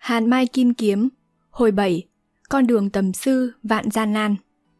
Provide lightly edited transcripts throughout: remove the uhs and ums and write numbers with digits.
Hàn Mai Kim Kiếm, hồi 7, con đường tầm sư vạn gian nan.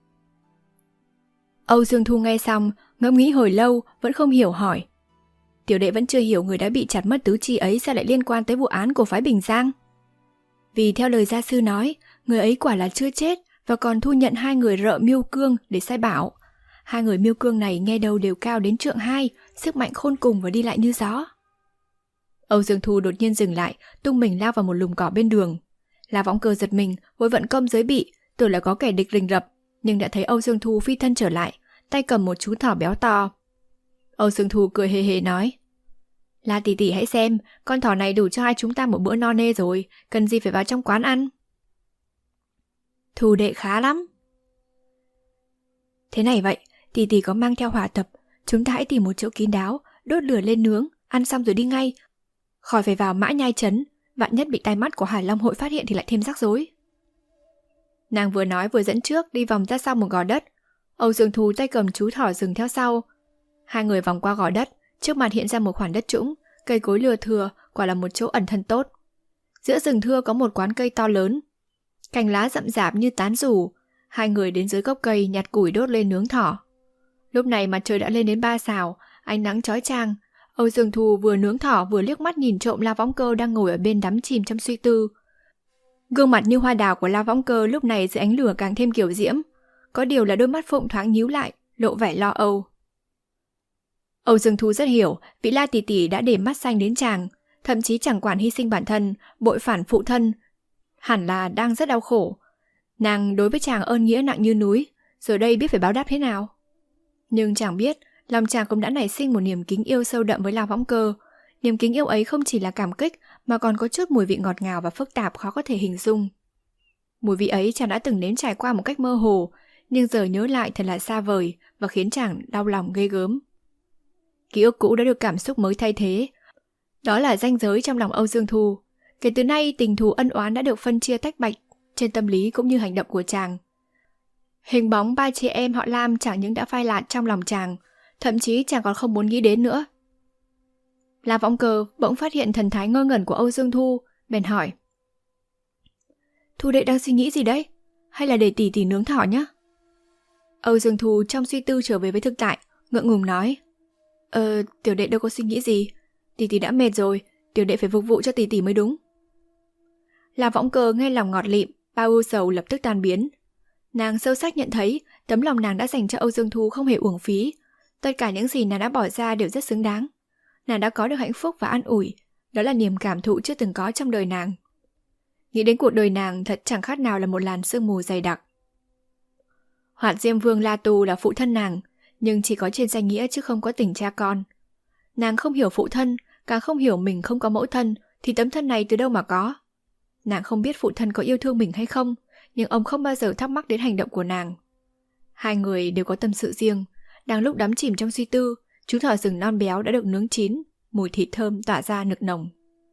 Âu Dương Thu nghe xong, ngẫm nghĩ hồi lâu, vẫn không hiểu hỏi. Tiểu đệ vẫn chưa hiểu người đã bị chặt mất tứ chi ấy sao lại liên quan tới vụ án của phái Bình Giang. Vì theo lời gia sư nói, người ấy quả là chưa chết và còn thu nhận 2 người rợ Miêu Cương để sai bảo. 2 người Miêu Cương này nghe đầu đều cao đến trượng 2, sức mạnh khôn cùng và đi lại như gió. Âu Dương Thu đột nhiên dừng lại, tung mình lao vào một lùm cỏ bên đường. La Võng Cơ giật mình, vội vận công giới bị, tưởng là có kẻ địch rình rập, nhưng đã thấy Âu Dương Thu phi thân trở lại, tay cầm một chú thỏ béo to. Âu Dương Thu cười hề hề nói: La tỷ tỷ hãy xem, con thỏ này đủ cho hai chúng ta một bữa no nê rồi, cần gì phải vào trong quán ăn. Thu đệ khá lắm. Thế này vậy, tỷ tỷ có mang theo hỏa tập, chúng ta hãy tìm một chỗ kín đáo, đốt lửa lên nướng, ăn xong rồi đi ngay, khỏi phải vào Mã Nhai trấn, vạn nhất bị tai mắt của Hải Long hội phát hiện thì lại thêm rắc rối. Nàng vừa nói vừa dẫn trước đi vòng ra sau một gò đất. Âu Dương Thu tay cầm chú thỏ rừng theo sau. 2 người vòng qua gò đất, trước mặt hiện ra một khoảng đất trũng, cây cối lưa thưa, quả là một chỗ ẩn thân tốt. Giữa rừng thưa có một quán cây to lớn, cành lá rậm rạp như tán rủ. 2 người đến dưới gốc cây nhặt củi đốt lên nướng thỏ. Lúc này mặt trời đã lên đến 3 sào, ánh nắng chói chang. Âu Dương Thu vừa nướng thỏ vừa liếc mắt nhìn trộm La Võng Cơ đang ngồi ở bên đắm chìm trong suy tư. Gương mặt như hoa đào của La Võng Cơ lúc này dưới ánh lửa càng thêm kiểu diễm, có điều là đôi mắt phụng thoáng nhíu lại, lộ vẻ lo âu. Âu Dương Thu rất hiểu vị La tỷ tỷ đã để mắt xanh đến chàng, thậm chí chẳng quản hy sinh bản thân, bội phản phụ thân, hẳn là đang rất đau khổ. Nàng đối với chàng ơn nghĩa nặng như núi, giờ đây biết phải báo đáp thế nào. Nhưng chàng biết, lòng chàng cũng đã nảy sinh một niềm kính yêu sâu đậm với La Võng Cơ. Niềm kính yêu ấy không chỉ là cảm kích mà còn có chút mùi vị ngọt ngào và phức tạp khó có thể hình dung. Mùi vị ấy chàng đã từng nếm trải qua một cách mơ hồ, nhưng giờ nhớ lại thật là xa vời và khiến chàng đau lòng ghê gớm. Ký ức cũ đã được cảm xúc mới thay thế. Đó là ranh giới trong lòng Âu Dương Thu. Kể từ nay tình thù ân oán đã được phân chia tách bạch trên tâm lý cũng như hành động của chàng. Hình bóng 3 chị em họ Lam chẳng những đã phai lạt trong lòng chàng, thậm chí chàng còn không muốn nghĩ đến nữa. La Võng Cơ bỗng phát hiện thần thái ngơ ngẩn của Âu Dương Thu, bèn hỏi: Thu đệ đang suy nghĩ gì đấy? Hay là để tỷ tỷ nướng thỏ nhá? Âu Dương Thu trong suy tư trở về với thực tại, ngượng ngùng nói: Tiểu đệ đâu có suy nghĩ gì. Tỷ tỷ đã mệt rồi, tiểu đệ phải phục vụ cho tỷ tỷ mới đúng. La Võng Cơ nghe lòng ngọt lịm, bao ưu sầu lập tức tan biến. Nàng sâu sắc nhận thấy tấm lòng nàng đã dành cho Âu Dương Thu không hề uổng phí. Tất cả những gì nàng đã bỏ ra đều rất xứng đáng. Nàng đã có được hạnh phúc và an ủi, đó là niềm cảm thụ chưa từng có trong đời nàng. Nghĩ đến cuộc đời nàng thật chẳng khác nào là một làn sương mù dày đặc. Hoạt Diêm Vương La Tu là phụ thân nàng, nhưng chỉ có trên danh nghĩa chứ không có tình cha con. Nàng không hiểu phụ thân, càng không hiểu mình không có mẫu thân, thì tấm thân này từ đâu mà có. Nàng không biết phụ thân có yêu thương mình hay không, nhưng ông không bao giờ thắc mắc đến hành động của nàng. 2 người đều có tâm sự riêng. Đang lúc đắm chìm trong suy tư, chú thỏ rừng non béo đã được nướng chín, mùi thịt thơm tỏa ra nực nồng.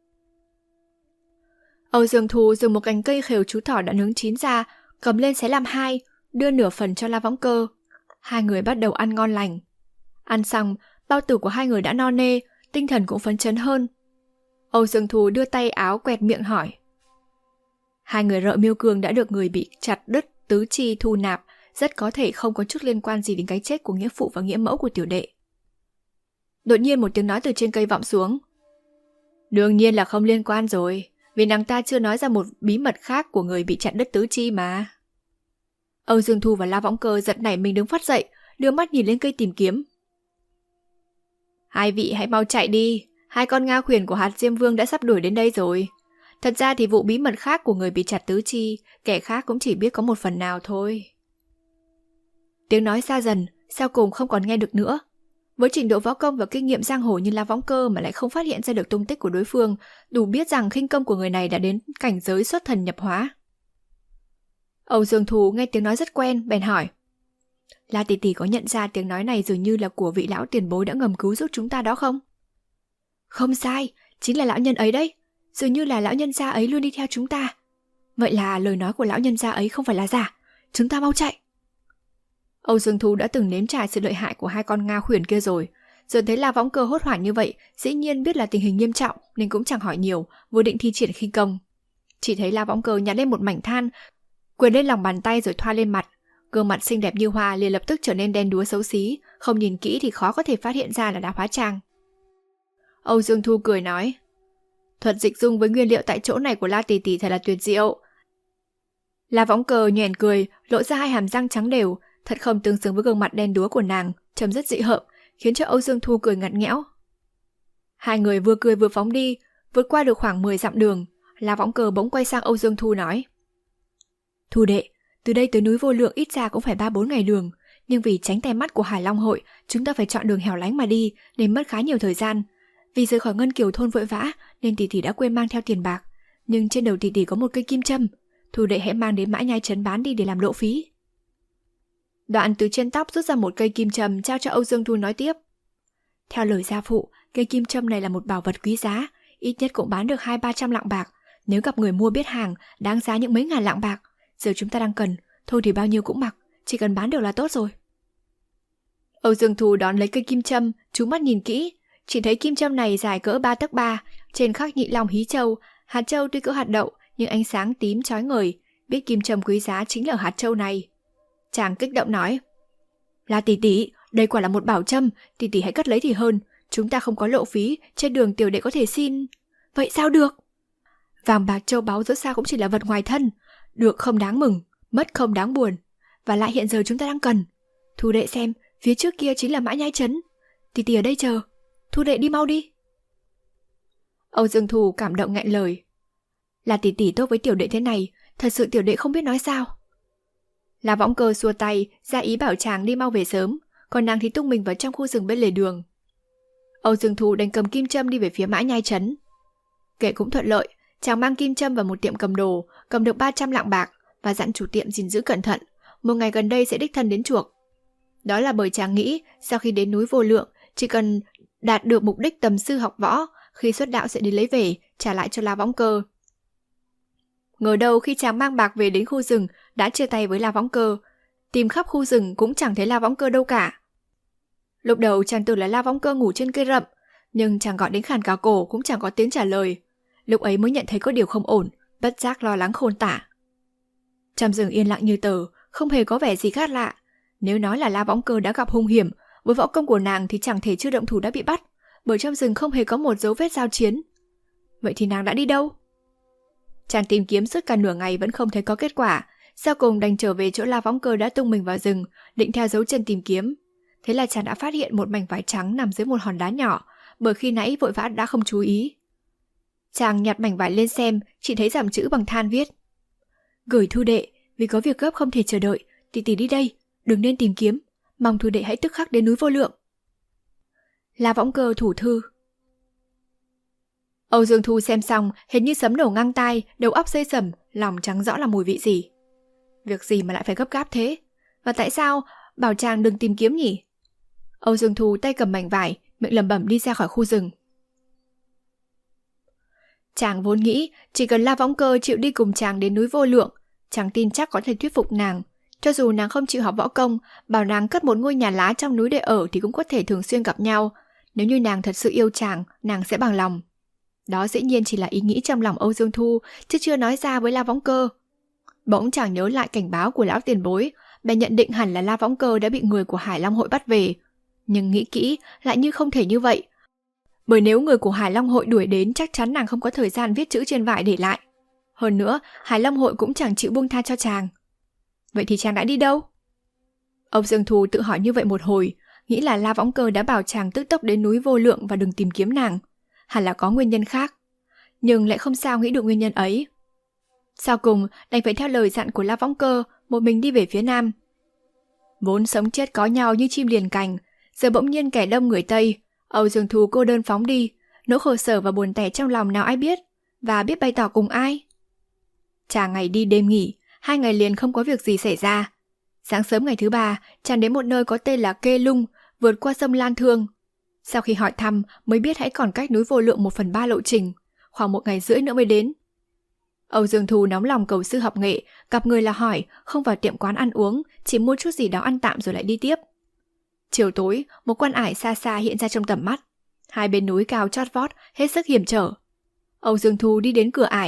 Âu Dương Thu dùng một cành cây khều chú thỏ đã nướng chín ra, cầm lên xé làm 2, đưa nửa phần cho La Võng Cơ. 2 người bắt đầu ăn ngon lành. Ăn xong, bao tử của 2 người đã no nê, tinh thần cũng phấn chấn hơn. Âu Dương Thu đưa tay áo quẹt miệng hỏi: 2 người rợ Miêu Cương đã được người bị chặt đứt tứ chi thu nạp, rất có thể không có chút liên quan gì đến cái chết của nghĩa phụ và nghĩa mẫu của tiểu đệ. Đột nhiên một tiếng nói từ trên cây vọng xuống: Đương nhiên là không liên quan rồi, vì nàng ta chưa nói ra một bí mật khác của người bị chặt đứt tứ chi mà. Âu Dương Thu và La Võng Cơ giật nảy mình đứng phát dậy, đưa mắt nhìn lên cây tìm kiếm. 2 vị hãy mau chạy đi, 2 con Nga khuyển của Hạt Diêm Vương đã sắp đuổi đến đây rồi. Thật ra thì vụ bí mật khác của người bị chặt tứ chi, kẻ khác cũng chỉ biết có một phần nào thôi. Tiếng nói xa dần, sau cùng không còn nghe được nữa. Với trình độ võ công và kinh nghiệm giang hồ như La Võng Cơ mà lại không phát hiện ra được tung tích của đối phương, đủ biết rằng khinh công của người này đã đến cảnh giới xuất thần nhập hóa. Âu Dương Thu nghe tiếng nói rất quen, bèn hỏi: La tỷ tỷ có nhận ra tiếng nói này dường như là của vị lão tiền bối đã ngầm cứu giúp chúng ta đó không? Không sai, chính là lão nhân ấy đấy. Dường như là lão nhân gia ấy luôn đi theo chúng ta. Vậy là lời nói của lão nhân gia ấy không phải là giả. Chúng ta mau chạy. Âu Dương Thu đã từng nếm trải sự lợi hại của 2 con Nga khuyển kia rồi. Giờ thấy La Võng Cơ hốt hoảng như vậy, dĩ nhiên biết là tình hình nghiêm trọng nên cũng chẳng hỏi nhiều, vừa định thi triển khinh công. Chỉ thấy La Võng Cơ nhặt lên một mảnh than, quệt lên lòng bàn tay rồi thoa lên mặt. Gương mặt xinh đẹp như hoa liền lập tức trở nên đen đúa xấu xí, không nhìn kỹ thì khó có thể phát hiện ra là đã hóa trang. Âu Dương Thu cười nói, thuật dịch dung với nguyên liệu tại chỗ này của La tỷ tỷ thật là tuyệt diệu. La Võng Cơ nhoẻn cười, lộ ra hai hàm răng trắng đều, thật không tương xứng với gương mặt đen đúa của nàng, trông rất dị hợm, khiến cho Âu Dương Thu cười ngặt nghẽo. Hai người vừa cười vừa phóng đi, vượt qua được khoảng 10 dặm đường, La Võng Cơ bỗng quay sang Âu Dương Thu nói, Thu đệ, từ đây tới núi Vô Lượng ít ra cũng phải 3-4 ngày đường, nhưng vì tránh tai mắt của Hải Long hội, chúng ta phải chọn đường hẻo lánh mà đi, nên mất khá nhiều thời gian. Vì rời khỏi Ngân Kiều thôn vội vã, nên tỷ tỷ đã quên mang theo tiền bạc, nhưng trên đầu tỷ tỷ có một cây kim châm, Thu đệ hãy mang đến Mã Nhai trấn bán đi để làm lộ phí. Đoạn từ trên tóc rút ra một cây kim châm trao cho Âu Dương Thu nói tiếp. Theo lời gia phụ, cây kim châm này là một bảo vật quý giá, ít nhất cũng bán được 200-300 lạng bạc. Nếu gặp người mua biết hàng, đáng giá những mấy ngàn lạng bạc. Giờ chúng ta đang cần, thôi thì bao nhiêu cũng mặc, chỉ cần bán được là tốt rồi. Âu Dương Thu đón lấy cây kim châm, chú mắt nhìn kỹ, chỉ thấy kim châm này dài cỡ 3 tấc 3, trên khắc Nhị Long hí châu, hạt châu tuy cỡ hạt đậu nhưng ánh sáng tím chói ngời, biết kim châm quý giá chính là hạt châu này. Chàng kích động nói, là tỷ tỷ, đây quả là một bảo châm, tỷ tỷ hãy cất lấy thì hơn, chúng ta không có lộ phí, trên đường tiểu đệ có thể xin. Vậy sao được? Vàng bạc châu báu dẫu sao cũng chỉ là vật ngoài thân, được không đáng mừng, mất không đáng buồn, và lại hiện giờ chúng ta đang cần. Thu đệ xem, phía trước kia chính là Mã Nhai trấn, tỷ tỷ ở đây chờ, Thu đệ đi mau đi. Âu Dương Thu cảm động nghẹn lời, là tỷ tỷ tốt với tiểu đệ thế này, thật sự tiểu đệ không biết nói sao. La Võng Cơ xua tay, ra ý bảo chàng đi mau về sớm, còn nàng thì tung mình vào trong khu rừng bên lề đường. Âu Dương Thu đành cầm kim châm đi về phía Mã Nhai trấn. Kể cũng thuận lợi, chàng mang kim châm vào một tiệm cầm đồ, cầm được 300 lạng bạc và dặn chủ tiệm gìn giữ cẩn thận, một ngày gần đây sẽ đích thân đến chuộc. Đó là bởi chàng nghĩ sau khi đến núi Vô Lượng, chỉ cần đạt được mục đích tầm sư học võ, khi xuất đạo sẽ đi lấy về, trả lại cho La Võng Cơ. Ngờ đâu khi chàng mang bạc về đến khu rừng đã chia tay với La Võng Cơ, tìm khắp khu rừng cũng chẳng thấy La Võng Cơ đâu cả. Lúc đầu chàng tưởng là La Võng Cơ ngủ trên cây rậm, nhưng chàng gọi đến khàn cả cổ cũng chẳng có tiếng trả lời. Lúc ấy mới nhận thấy có điều không ổn, bất giác lo lắng khôn tả. Trong rừng yên lặng như tờ, không hề có vẻ gì khác lạ. Nếu nói là La Võng Cơ đã gặp hung hiểm, với võ công của nàng thì chẳng thể chưa động thủ đã bị bắt, bởi trong rừng không hề có một dấu vết giao chiến. Vậy thì nàng đã đi đâu? Chàng tìm kiếm suốt cả nửa ngày vẫn không thấy có kết quả, sau cùng đành trở về chỗ La Võng Cơ đã tung mình vào rừng, định theo dấu chân tìm kiếm. Thế là chàng đã phát hiện một mảnh vải trắng nằm dưới một hòn đá nhỏ, bởi khi nãy vội vã đã không chú ý. Chàng nhặt mảnh vải lên xem, chỉ thấy dòng chữ bằng than viết: Gửi Thu đệ, vì có việc gấp không thể chờ đợi, tỷ tỷ đi đây, đừng nên tìm kiếm, mong Thu đệ hãy tức khắc đến núi Vô Lượng. La Võng Cơ thủ thư. Âu Dương Thu xem xong, hình như sấm nổ ngang tai, đầu óc xây sẩm, lòng chẳng rõ là mùi vị gì. Việc gì mà lại phải gấp gáp thế? Và tại sao bảo chàng đừng tìm kiếm nhỉ? Âu Dương Thu tay cầm mảnh vải, miệng lẩm bẩm đi ra khỏi khu rừng. Chàng vốn nghĩ chỉ cần La Võng Cơ chịu đi cùng chàng đến núi Vô Lượng, chàng tin chắc có thể thuyết phục nàng. Cho dù nàng không chịu học võ công, bảo nàng cất một ngôi nhà lá trong núi để ở thì cũng có thể thường xuyên gặp nhau. Nếu như nàng thật sự yêu chàng, nàng sẽ bằng lòng. Đó dĩ nhiên chỉ là ý nghĩ trong lòng Âu Dương Thu, chứ chưa nói ra với La Võng Cơ. Bỗng chàng nhớ lại cảnh báo của lão tiền bối, bèn nhận định hẳn là La Võng Cơ đã bị người của Hải Long hội bắt về. Nhưng nghĩ kỹ lại như không thể như vậy. Bởi nếu người của Hải Long hội đuổi đến, chắc chắn nàng không có thời gian viết chữ trên vải để lại. Hơn nữa, Hải Long hội cũng chẳng chịu buông tha cho chàng. Vậy thì chàng đã đi đâu? Âu Dương Thu tự hỏi như vậy một hồi, nghĩ là La Võng Cơ đã bảo chàng tức tốc đến núi Vô Lượng và đừng tìm kiếm nàng. Hẳn là có nguyên nhân khác, nhưng lại không sao nghĩ được nguyên nhân ấy. Sau cùng đành phải theo lời dặn của La Võng Cơ, một mình đi về phía nam. Vốn sống chết có nhau như chim liền cành, giờ bỗng nhiên kẻ đông người Tây, Âu Dương Thu cô đơn phóng đi, nỗi khổ sở và buồn tẻ trong lòng nào ai biết, và biết bày tỏ cùng ai. Chàng ngày đi đêm nghỉ, 2 ngày liền không có việc gì xảy ra. Sáng sớm ngày thứ 3, chàng đến một nơi có tên là Kê Lung, vượt qua sông Lan Thương. Sau khi hỏi thăm mới biết hãy còn cách núi Vô Lượng 1/3 lộ trình, khoảng 1 ngày rưỡi nữa mới đến. Âu Dương Thu nóng lòng cầu sư học nghệ, gặp người là hỏi, không vào tiệm quán ăn uống, chỉ mua chút gì đó ăn tạm rồi lại đi tiếp. Chiều tối, một quan ải xa xa hiện ra trong tầm mắt. 2 bên núi cao chót vót, hết sức hiểm trở. Âu Dương Thu đi đến cửa ải,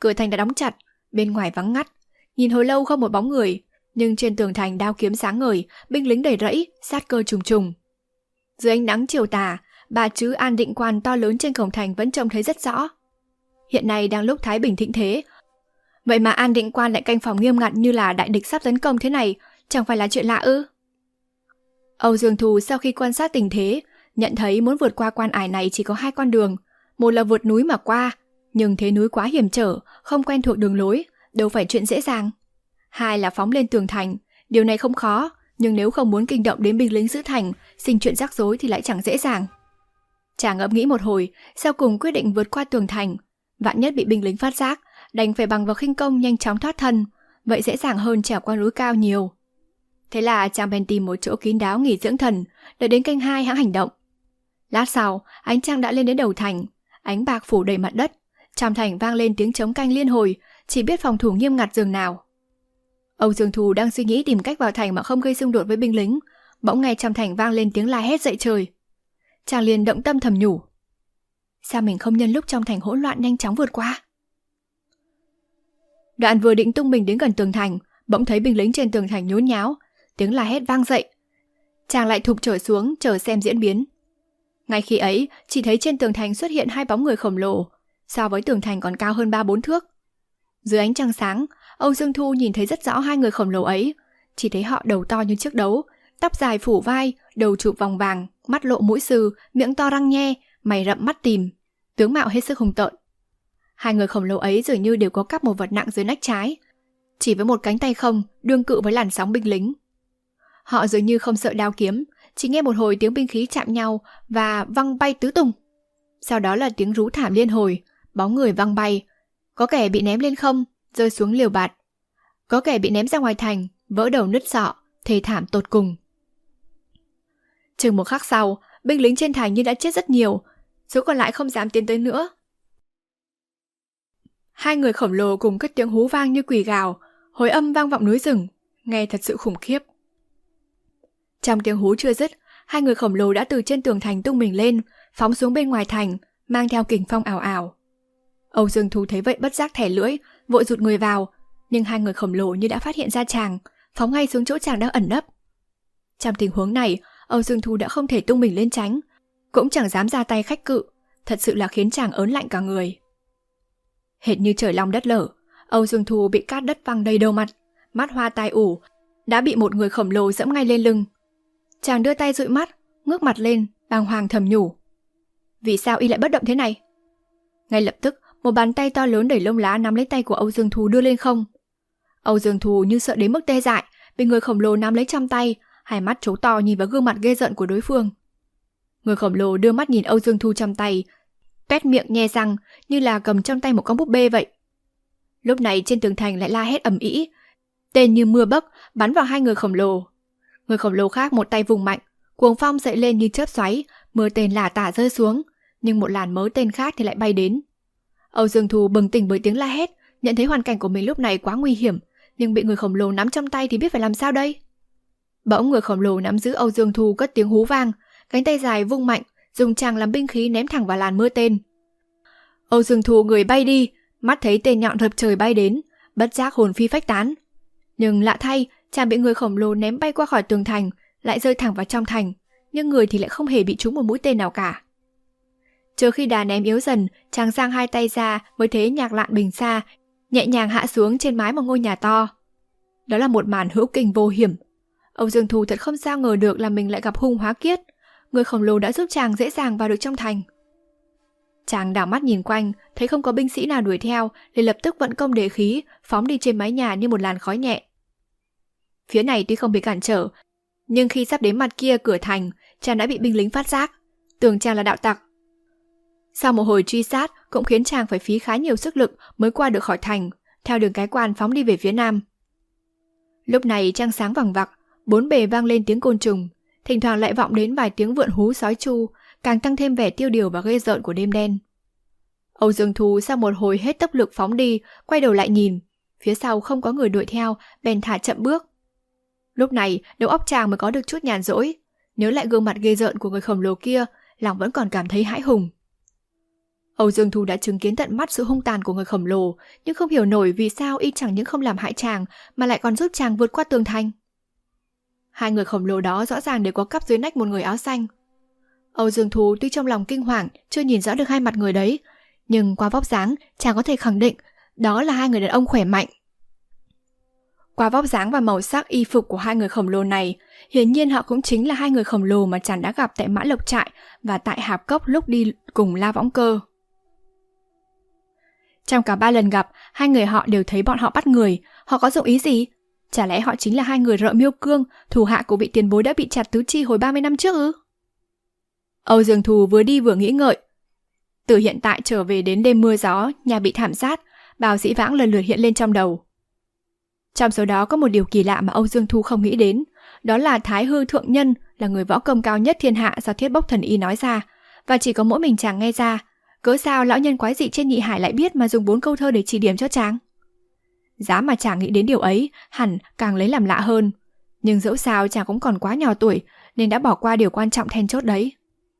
Cửa thành đã đóng chặt, bên ngoài vắng ngắt. Nhìn hồi lâu không một bóng người, nhưng trên tường thành đao kiếm sáng ngời, binh lính đầy rẫy, sát cơ trùng trùng. Dưới ánh nắng chiều tà, ba chữ An Định Quan to lớn trên cổng thành vẫn trông thấy rất rõ. Hiện nay đang lúc thái bình thịnh thế, vậy mà An Định Quan lại canh phòng nghiêm ngặt như là đại địch sắp tấn công thế này, chẳng phải là chuyện lạ ư? Âu Dương Thù sau khi quan sát tình thế, nhận thấy muốn vượt qua quan ải này chỉ có hai con đường. Một là vượt núi mà qua, nhưng thế núi quá hiểm trở, không quen thuộc đường lối, đâu phải chuyện dễ dàng. Hai là phóng lên tường thành, điều này không khó, nhưng nếu không muốn kinh động đến binh lính giữ thành, sinh chuyện rắc rối thì lại chẳng dễ dàng. Chàng ngẫm nghĩ một hồi, sau cùng quyết định vượt qua tường thành. Vạn nhất bị binh lính phát giác, đành phải bằng vào khinh công nhanh chóng thoát thân, vậy dễ dàng hơn trèo qua núi cao nhiều. Thế là chàng bèn tìm một chỗ kín đáo nghỉ dưỡng thần, đợi đến canh 2 hãng hành động. Lát sau, ánh trăng đã lên đến đầu thành, ánh bạc phủ đầy mặt đất, trong thành vang lên tiếng trống canh liên hồi, chỉ biết phòng thủ nghiêm ngặt giường nào. Âu Dương Thù đang suy nghĩ tìm cách vào thành mà không gây xung đột với binh lính, bỗng nghe trong thành vang lên tiếng la hét dậy trời. Chàng liền động tâm thầm nhủ, sao mình không nhân lúc trong thành hỗn loạn nhanh chóng vượt qua? Đoạn vừa định tung mình đến gần tường thành, bỗng thấy binh lính trên tường thành nhốn nháo, tiếng la hét vang dậy. Chàng lại thụp trở xuống chờ xem diễn biến. Ngay khi ấy, chỉ thấy trên tường thành xuất hiện hai bóng người khổng lồ, so với tường thành còn cao hơn 3-4 thước. Dưới ánh trăng sáng, Âu Dương Thu nhìn thấy rất rõ hai người khổng lồ ấy, chỉ thấy họ đầu to như chiếc đấu, tóc dài phủ vai, đầu chụp vòng vàng, mắt lộ mũi sừ, miệng to răng nhe, mày rậm mắt tìm, tướng mạo hết sức hung tợn. Hai người khổng lồ ấy dường như đều có cắp một vật nặng dưới nách trái, chỉ với một cánh tay không, đương cự với làn sóng binh lính. Họ dường như không sợ đao kiếm, chỉ nghe một hồi tiếng binh khí chạm nhau và văng bay tứ tung. Sau đó là tiếng rú thảm liên hồi, bóng người văng bay, có kẻ bị ném lên không, rơi xuống liều bạt, có kẻ bị ném ra ngoài thành, vỡ đầu nứt sọ, thê thảm tột cùng. Chừng một khắc sau, binh lính trên thành như đã chết rất nhiều, số còn lại không dám tiến tới nữa. Hai người khổng lồ cùng cất tiếng hú vang như quỷ gào, hồi âm vang vọng núi rừng, nghe thật sự khủng khiếp. Trong tiếng hú chưa dứt, hai người khổng lồ đã từ trên tường thành tung mình lên, phóng xuống bên ngoài thành, mang theo kình phong ảo ảo. Âu Dương Thù thấy vậy bất giác thẻ lưỡi, vội rụt người vào, nhưng hai người khổng lồ như đã phát hiện ra chàng, phóng ngay xuống chỗ chàng đang ẩn nấp. Trong tình huống này, Âu Dương Thù đã không thể tung mình lên tránh, cũng chẳng dám ra tay khách cự, thật sự là khiến chàng ớn lạnh cả người. Hệt như trời long đất lở, Âu Dương Thù bị cát đất văng đầy đầu mặt, mắt hoa tai ủ, đã bị một người khổng lồ dẫm ngay lên lưng. Chàng đưa tay dụi mắt, ngước mặt lên, bàng hoàng thầm nhủ, vì sao y lại bất động thế này? Ngay lập tức, một bàn tay to lớn đầy lông lá nắm lấy tay của Âu Dương Thù đưa lên không. Âu Dương Thù như sợ đến mức tê dại, bị người khổng lồ nắm lấy trong tay, hai mắt trố to nhìn vào gương mặt ghê rợn của đối phương. Người khổng lồ đưa mắt nhìn Âu Dương Thù trong tay, tuét miệng nhe răng như là cầm trong tay một con búp bê vậy. Lúc này trên tường thành lại la hét ầm ĩ, tên như mưa bấc bắn vào hai người khổng lồ. Người khổng lồ khác một tay vùng mạnh, cuồng phong dậy lên như chớp xoáy, mưa tên lả tả rơi xuống, nhưng một làn mớ tên khác thì lại bay đến. Âu Dương Thù bừng tỉnh bởi tiếng la hét, nhận thấy hoàn cảnh của mình lúc này quá nguy hiểm, nhưng bị người khổng lồ nắm trong tay thì biết phải làm sao đây. Bỗng người khổng lồ nắm giữ Âu Dương Thù cất tiếng hú vang, cánh tay dài vung mạnh, dùng chàng làm binh khí ném thẳng vào làn mưa tên. Âu Dương Thù người bay đi, mắt thấy tên nhọn rập trời bay đến, bất giác hồn phi phách tán. Nhưng lạ thay, chàng bị người khổng lồ ném bay qua khỏi tường thành, lại rơi thẳng vào trong thành, nhưng người thì lại không hề bị trúng một mũi tên nào cả. Chờ khi đà ném yếu dần, chàng giang hai tay ra với thế nhạc lạn bình xa, nhẹ nhàng hạ xuống trên mái một ngôi nhà to. Đó là một màn hữu kinh vô hiểm. Âu Dương Thù thật không sao ngờ được là mình lại gặp hung hóa kiết. Người khổng lồ đã giúp chàng dễ dàng vào được trong thành. Chàng đảo mắt nhìn quanh, thấy không có binh sĩ nào đuổi theo, liền lập tức vận công đề khí, phóng đi trên mái nhà như một làn khói nhẹ. Phía này tuy không bị cản trở, nhưng khi sắp đến mặt kia cửa thành, chàng đã bị binh lính phát giác, tưởng chàng là đạo tặc. Sau một hồi truy sát cũng khiến chàng phải phí khá nhiều sức lực mới qua được khỏi thành, theo đường cái quan phóng đi về phía nam. Lúc này trăng sáng vằng vặc, bốn bề vang lên tiếng côn trùng, thỉnh thoảng lại vọng đến vài tiếng vượn hú sói chu, càng tăng thêm vẻ tiêu điều và ghê rợn của đêm đen. Âu Dương Thù sau một hồi hết tốc lực phóng đi, quay đầu lại nhìn, phía sau không có người đuổi theo, bèn thả chậm bước. Lúc này đầu óc chàng mới có được chút nhàn rỗi, nhớ lại gương mặt ghê rợn của người khổng lồ kia, lòng vẫn còn cảm thấy hãi hùng. Âu Dương Thu đã chứng kiến tận mắt sự hung tàn của người khổng lồ, nhưng không hiểu nổi vì sao y chẳng những không làm hại chàng mà lại còn giúp chàng vượt qua tường thành. Hai người khổng lồ đó rõ ràng đều có cắp dưới nách một người áo xanh. Âu Dương Thu tuy trong lòng kinh hoàng chưa nhìn rõ được hai mặt người đấy, nhưng qua vóc dáng chàng có thể khẳng định đó là hai người đàn ông khỏe mạnh. Qua vóc dáng và màu sắc y phục của hai người khổng lồ này, hiển nhiên họ cũng chính là hai người khổng lồ mà chàng đã gặp tại Mã Lộc Trại và tại Hạp Cốc lúc đi cùng La Võng Cơ. Trong cả 3 lần gặp, hai người họ đều thấy bọn họ bắt người. Họ có dụng ý gì? Chả lẽ họ chính là hai người Rợ Miêu Cương, thủ hạ của vị tiền bối đã bị chặt tứ chi hồi 30 năm trước ư? Âu Dương Thu vừa đi vừa nghĩ ngợi. Từ hiện tại trở về đến đêm mưa gió, nhà bị thảm sát, bao dĩ vãng lần lượt hiện lên trong đầu. Trong số đó có một điều kỳ lạ mà Âu Dương Thu không nghĩ đến, đó là Thái Hư Thượng Nhân là người võ công cao nhất thiên hạ do Thiết Bốc Thần Y nói ra, và chỉ có mỗi mình chàng nghe ra. Cớ sao lão nhân quái dị trên Nhị Hải lại biết mà dùng 4 câu thơ để chỉ điểm cho chàng? Giá mà chàng nghĩ đến điều ấy, hẳn càng lấy làm lạ hơn. Nhưng dẫu sao chàng cũng còn quá nhỏ tuổi, nên đã bỏ qua điều quan trọng then chốt đấy.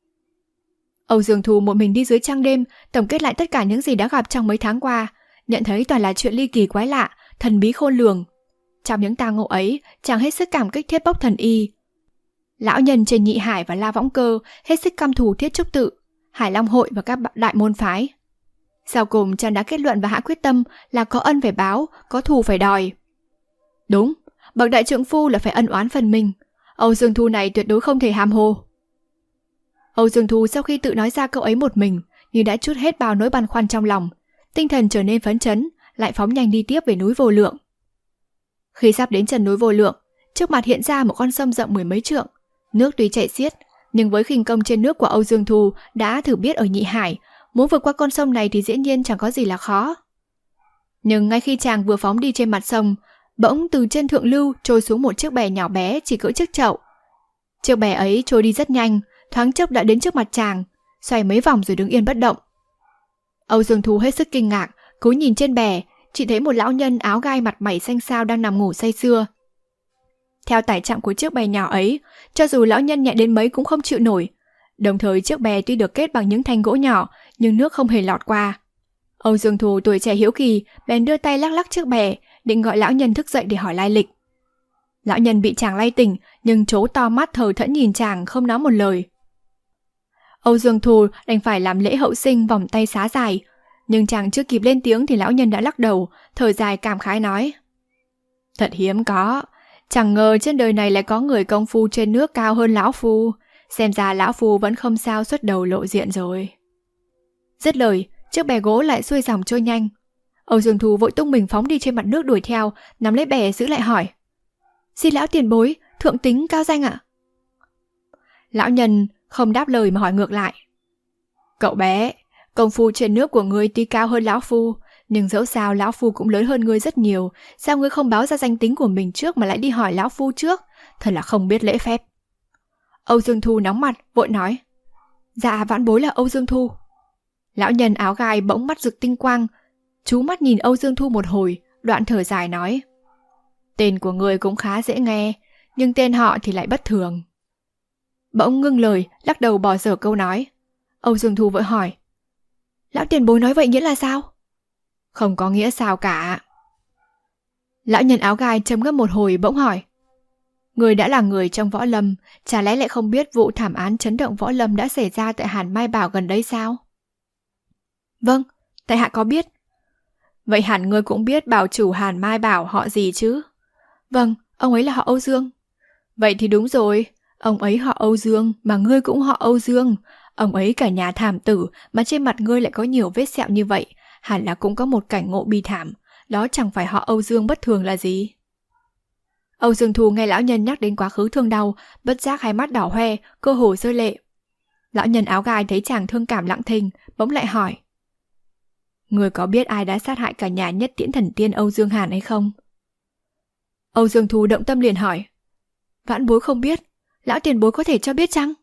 Âu Dương Thu một mình đi dưới trăng đêm, tổng kết lại tất cả những gì đã gặp trong mấy tháng qua, nhận thấy toàn là chuyện ly kỳ quái lạ, thần bí khôn lường. Trong những tang ngộ ấy, chàng hết sức cảm kích Thiết Bốc Thần Y. Lão nhân trên Nhị Hải và La Võng Cơ hết sức căm thù Thiết Trúc Tự, Hải Long Hội và các đại môn phái. Sau cùng chàng đã kết luận và hạ quyết tâm là có ân phải báo, có thù phải đòi. Đúng, bậc đại trượng phu là phải ân oán phần mình. Âu Dương Thu này tuyệt đối không thể hàm hồ. Âu Dương Thu sau khi tự nói ra câu ấy một mình, như đã trút hết bao nỗi băn khoăn trong lòng, tinh thần trở nên phấn chấn, lại phóng nhanh đi tiếp về núi Vô Lượng. Khi sắp đến chân núi Vô Lượng, trước mặt hiện ra một con sông rộng 10 mấy trượng. Nước tuy chảy xiết, nhưng với khinh công trên nước của Âu Dương Thu đã thử biết ở Nhị Hải, muốn vượt qua con sông này thì dĩ nhiên chẳng có gì là khó. Nhưng ngay khi chàng vừa phóng đi trên mặt sông, bỗng từ trên thượng lưu trôi xuống một chiếc bè nhỏ bé chỉ cỡ chiếc chậu. Chiếc bè ấy trôi đi rất nhanh, thoáng chốc đã đến trước mặt chàng, xoay mấy vòng rồi đứng yên bất động. Âu Dương Thu hết sức kinh ngạc, cúi nhìn trên bè, chỉ thấy một lão nhân áo gai mặt mày xanh xao đang nằm ngủ say sưa. Theo tải trọng của chiếc bè nhỏ ấy, cho dù lão nhân nhẹ đến mấy cũng không chịu nổi. Đồng thời chiếc bè tuy được kết bằng những thanh gỗ nhỏ, nhưng nước không hề lọt qua. Âu Dương Thu tuổi trẻ hiếu kỳ, bèn đưa tay lắc lắc chiếc bè, định gọi lão nhân thức dậy để hỏi lai lịch. Lão nhân bị chàng lay tỉnh, nhưng trố to mắt thờ thẫn nhìn chàng không nói một lời. Âu Dương Thu đành phải làm lễ hậu sinh vòng tay xá dài, nhưng chàng chưa kịp lên tiếng thì lão nhân đã lắc đầu, thở dài cảm khái nói: Thật hiếm có, chẳng ngờ trên đời này lại có người công phu trên nước cao hơn lão phu, xem ra lão phu vẫn không sao xuất đầu lộ diện rồi. Dứt lời, chiếc bè gỗ lại xuôi dòng trôi nhanh. Âu Dương Thu vội tung mình phóng đi trên mặt nước đuổi theo, nắm lấy bè giữ lại hỏi: Xin lão tiền bối, thượng tính cao danh ạ? Lão nhân không đáp lời mà hỏi ngược lại: Cậu bé, công phu trên nước của ngươi tuy cao hơn lão phu, nhưng dẫu sao lão phu cũng lớn hơn ngươi rất nhiều, sao ngươi không báo ra danh tính của mình trước mà lại đi hỏi lão phu trước, thật là không biết lễ phép. Âu Dương Thu nóng mặt, vội nói: Dạ vãn bối là Âu Dương Thu. Lão nhân áo gai bỗng mắt rực tinh quang, chú mắt nhìn Âu Dương Thu một hồi, đoạn thở dài nói: Tên của ngươi cũng khá dễ nghe, nhưng tên họ thì lại bất thường. Bỗng ngưng lời, lắc đầu bỏ dở câu nói. Âu Dương Thu vội hỏi: Lão tiền bối nói vậy nghĩa là sao? Không có nghĩa sao cả. Lão nhân áo gai trầm ngâm một hồi bỗng hỏi: Người đã là người trong võ lâm, chả lẽ lại không biết vụ thảm án chấn động võ lâm đã xảy ra tại Hàn Mai Bảo gần đây sao? Vâng, tại hạ có biết. Vậy hẳn ngươi cũng biết bảo chủ Hàn Mai Bảo họ gì chứ? Vâng, ông ấy là họ Âu Dương. Vậy thì đúng rồi, ông ấy họ Âu Dương mà ngươi cũng họ Âu Dương. Ông ấy cả nhà thảm tử mà trên mặt ngươi lại có nhiều vết sẹo như vậy, hẳn là cũng có một cảnh ngộ bi thảm, đó chẳng phải họ Âu Dương bất thường là gì. Âu Dương Thu nghe lão nhân nhắc đến quá khứ thương đau, bất giác hai mắt đỏ hoe, cơ hồ rơi lệ. Lão nhân áo gai thấy chàng thương cảm lặng thinh, bỗng lại hỏi: Ngươi có biết ai đã sát hại cả nhà Nhất Tiễn Thần Tiên Âu Dương Hàn hay không? Âu Dương Thu động tâm liền hỏi: Vãn bối không biết, lão tiền bối có thể cho biết chăng?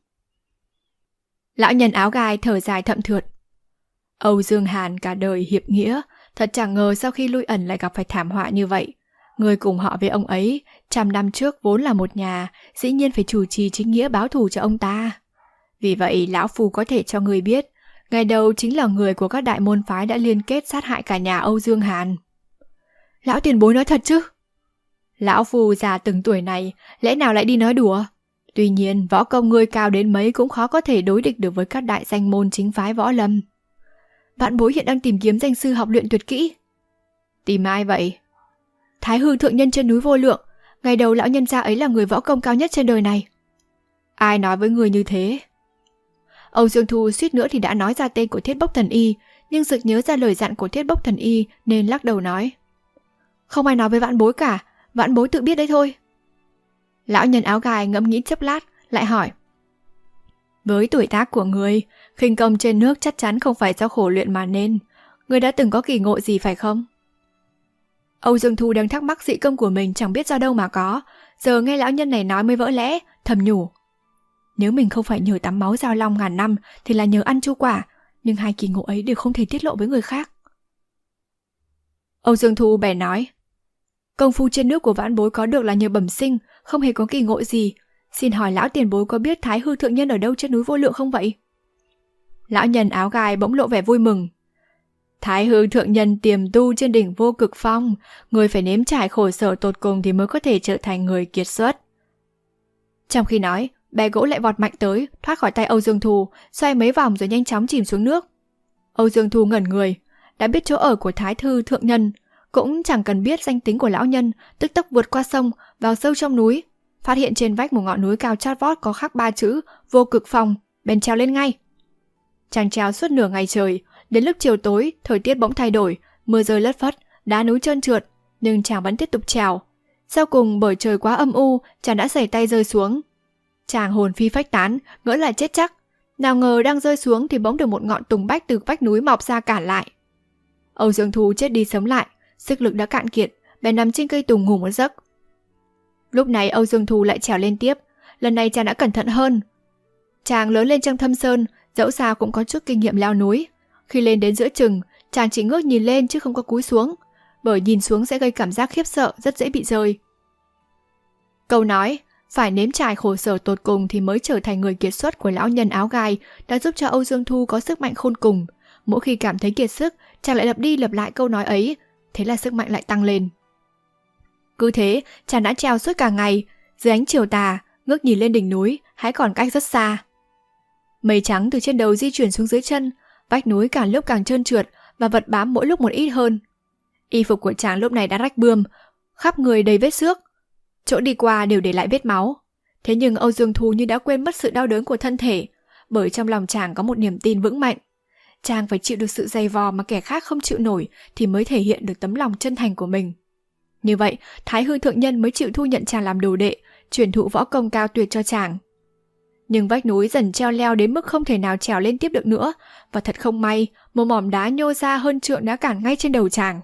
Lão nhân áo gai thở dài thậm thượt: Âu Dương Hàn cả đời hiệp nghĩa, thật chẳng ngờ sau khi lui ẩn lại gặp phải thảm họa như vậy. Người cùng họ với ông ấy, 100 năm trước vốn là một nhà, dĩ nhiên phải chủ trì chính nghĩa báo thù cho ông ta. Vì vậy lão phu có thể cho người biết, Ngày đầu chính là người của các đại môn phái đã liên kết sát hại cả nhà Âu Dương Hàn. Lão tiền bối nói thật chứ? Lão phù già từng tuổi này, lẽ nào lại đi nói đùa? Tuy nhiên, võ công ngươi cao đến mấy cũng khó có thể đối địch được với các đại danh môn chính phái võ lâm. Vãn bối hiện đang tìm kiếm danh sư học luyện tuyệt kỹ. Tìm ai vậy? Thái hư thượng nhân trên núi Vô Lượng. Ngày đầu lão nhân gia ấy là người võ công cao nhất trên đời này. Ai nói với người như thế? Âu Dương Thu suýt nữa thì đã nói ra tên của Thiết Bốc Thần Y, nhưng sực nhớ ra lời dặn của Thiết Bốc Thần Y nên lắc đầu nói. Không ai nói với vãn bối cả, vãn bối tự biết đấy thôi. Lão nhân áo gai ngẫm nghĩ chốc lát, lại hỏi. Với tuổi tác của người, khinh công trên nước chắc chắn không phải do khổ luyện mà nên. Người đã từng có kỳ ngộ gì phải không? Âu Dương Thu đang thắc mắc dị công của mình chẳng biết do đâu mà có, giờ nghe lão nhân này nói mới vỡ lẽ, thầm nhủ. Nếu mình không phải nhờ tắm máu giao long ngàn năm thì là nhờ ăn chu quả, nhưng hai kỳ ngộ ấy đều không thể tiết lộ với người khác. Âu Dương Thu bèn nói. Công phu trên nước của vãn bối có được là nhờ bẩm sinh, không hề có kỳ ngộ gì. Xin hỏi lão tiền bối có biết Thái hư thượng nhân ở đâu trên núi Vô Lượng không vậy? Lão nhân áo gai bỗng lộ vẻ vui mừng. Thái hư thượng nhân tiềm tu trên đỉnh Vô Cực Phong, người phải nếm trải khổ sở tột cùng thì mới có thể trở thành người kiệt xuất. Trong khi nói, bè gỗ lại vọt mạnh tới, thoát khỏi tay Âu Dương Thu, xoay mấy vòng rồi nhanh chóng chìm xuống nước. Âu Dương Thu ngẩn người, đã biết chỗ ở của Thái hư thượng nhân, cũng chẳng cần biết danh tính của lão nhân, tức tốc vượt qua sông, vào sâu trong núi, phát hiện trên vách một ngọn núi cao chót vót có khắc 3 chữ Vô Cực Phong, bèn trèo lên ngay. Chàng trèo suốt nửa ngày trời, đến lúc chiều tối, thời tiết bỗng thay đổi, mưa rơi lất phất, đá núi trơn trượt, nhưng chàng vẫn tiếp tục trèo. Sau cùng bởi trời quá âm u, chàng đã sẩy tay rơi xuống. Chàng hồn phi phách tán, ngỡ là chết chắc. Nào ngờ đang rơi xuống thì bỗng được một ngọn tùng bách từ vách núi mọc ra cản lại. Âu Dương Thu chết đi sống lại, sức lực đã cạn kiệt, bèn nằm trên cây tùng ngủ một giấc. Lúc này Âu Dương Thu lại trèo lên tiếp, lần này chàng đã cẩn thận hơn. Chàng lớn lên trong thâm sơn, dẫu sao cũng có chút kinh nghiệm leo núi. Khi lên đến giữa chừng, chàng chỉ ngước nhìn lên chứ không có cúi xuống, bởi nhìn xuống sẽ gây cảm giác khiếp sợ, rất dễ bị rơi. Câu nói phải nếm trải khổ sở tột cùng thì mới trở thành người kiệt xuất của lão nhân áo gai đã giúp cho Âu Dương Thu có sức mạnh khôn cùng. Mỗi khi cảm thấy kiệt sức, chàng lại lặp đi lặp lại câu nói ấy, thế là sức mạnh lại tăng lên. Cứ thế, chàng đã trèo suốt cả ngày, dưới ánh chiều tà, ngước nhìn lên đỉnh núi, hãy còn cách rất xa. Mây trắng từ trên đầu di chuyển xuống dưới chân, vách núi càng lúc càng trơn trượt và vật bám mỗi lúc một ít hơn. Y phục của chàng lúc này đã rách bươm, khắp người đầy vết xước, chỗ đi qua đều để lại vết máu. Thế nhưng Âu Dương Thu như đã quên mất sự đau đớn của thân thể, bởi trong lòng chàng có một niềm tin vững mạnh. Chàng phải chịu được sự dày vò mà kẻ khác không chịu nổi thì mới thể hiện được tấm lòng chân thành của mình. Như vậy, Thái hư thượng nhân mới chịu thu nhận chàng làm đồ đệ, truyền thụ võ công cao tuyệt cho chàng. Nhưng vách núi dần treo leo đến mức không thể nào trèo lên tiếp được nữa, và thật không may, một mỏm đá nhô ra hơn trượng đã cản ngay trên đầu chàng.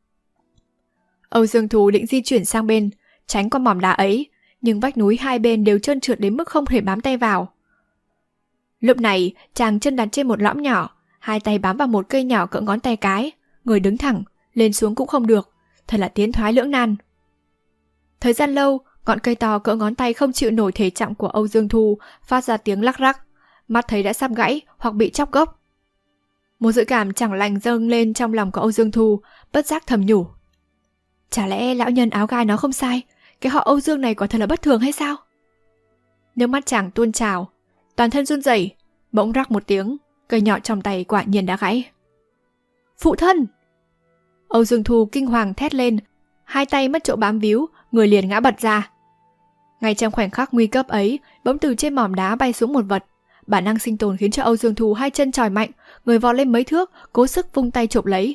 Âu Dương Thu định di chuyển sang bên, tránh qua mỏm đá ấy, nhưng vách núi hai bên đều trơn trượt đến mức không thể bám tay vào. Lúc này, chàng chân đặt trên một lõm nhỏ, hai tay bám vào một cây nhỏ cỡ ngón tay cái, người đứng thẳng, lên xuống cũng không được, thật là tiến thoái lưỡng nan. Thời gian lâu, ngọn cây to cỡ ngón tay không chịu nổi thể trọng của Âu Dương Thu, phát ra tiếng lắc rắc, mắt thấy đã sắp gãy hoặc bị chóc gốc. Một dự cảm chẳng lành dâng lên trong lòng của Âu Dương Thu, bất giác thầm nhủ. Chả lẽ lão nhân áo gai nó không sai, cái họ Âu Dương này quả thật là bất thường hay sao? Nước mắt chàng tuôn trào, toàn thân run rẩy, bỗng rắc một tiếng, cây nhỏ trong tay quả nhiên đã gãy. Phụ thân! Âu Dương Thu kinh hoàng thét lên, hai tay mất chỗ bám víu, người liền ngã bật ra. Ngay trong khoảnh khắc nguy cấp ấy, bỗng từ trên mỏm đá bay xuống một vật. Bản năng sinh tồn khiến cho Âu Dương Thu hai chân chòi mạnh, người vọt lên mấy thước, cố sức vung tay chộp lấy.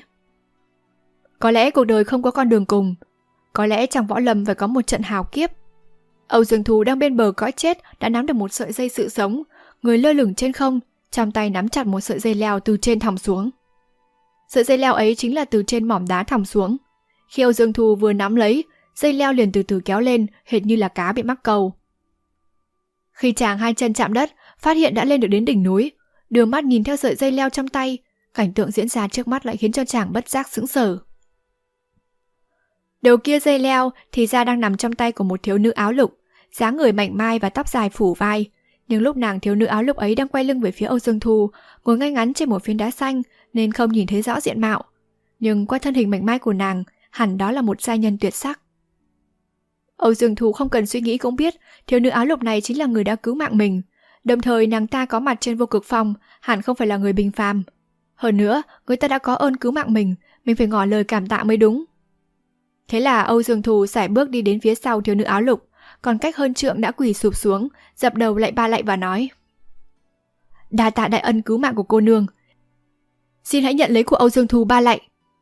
Có lẽ cuộc đời không có con đường cùng, có lẽ trong võ lâm phải có một trận hào kiếp. Âu Dương Thu đang bên bờ cõi chết đã nắm được một sợi dây sự sống, người lơ lửng trên không, trong tay nắm chặt một sợi dây leo từ trên thòng xuống. Sợi dây leo ấy chính là từ trên mỏm đá thòng xuống. Khi Âu Dương Thu vừa nắm lấy, dây leo liền từ từ kéo lên, hệt như là cá bị mắc cầu. Khi chàng hai chân chạm đất, phát hiện đã lên được đến đỉnh núi, đưa mắt nhìn theo sợi dây leo trong tay, cảnh tượng diễn ra trước mắt lại khiến cho chàng bất giác sững sờ. Đầu kia dây leo thì ra đang nằm trong tay của một thiếu nữ áo lục, dáng người mảnh mai và tóc dài phủ vai, Nhưng lúc nàng thiếu nữ áo lục ấy đang quay lưng về phía Âu Dương Thu, ngồi ngay ngắn trên một phiến đá xanh nên không nhìn thấy rõ diện mạo. Nhưng qua thân hình mảnh mai của nàng, hẳn đó là một giai nhân tuyệt sắc. Âu Dương Thu không cần suy nghĩ cũng biết thiếu nữ áo lục này chính là người đã cứu mạng mình. Đồng thời nàng ta có mặt trên Vô Cực Phong, hẳn không phải là người bình phàm. Hơn nữa, người ta đã có ơn cứu mạng mình phải ngỏ lời cảm tạ mới đúng. Thế là Âu Dương Thu sải bước đi đến phía sau thiếu nữ áo lục, còn cách hơn trượng đã quỳ sụp xuống, dập đầu lạy ba lạy và nói: "Đa tạ đại ân cứu mạng của cô nương. Xin hãy nhận lấy của Âu Dương Thu ba lạy."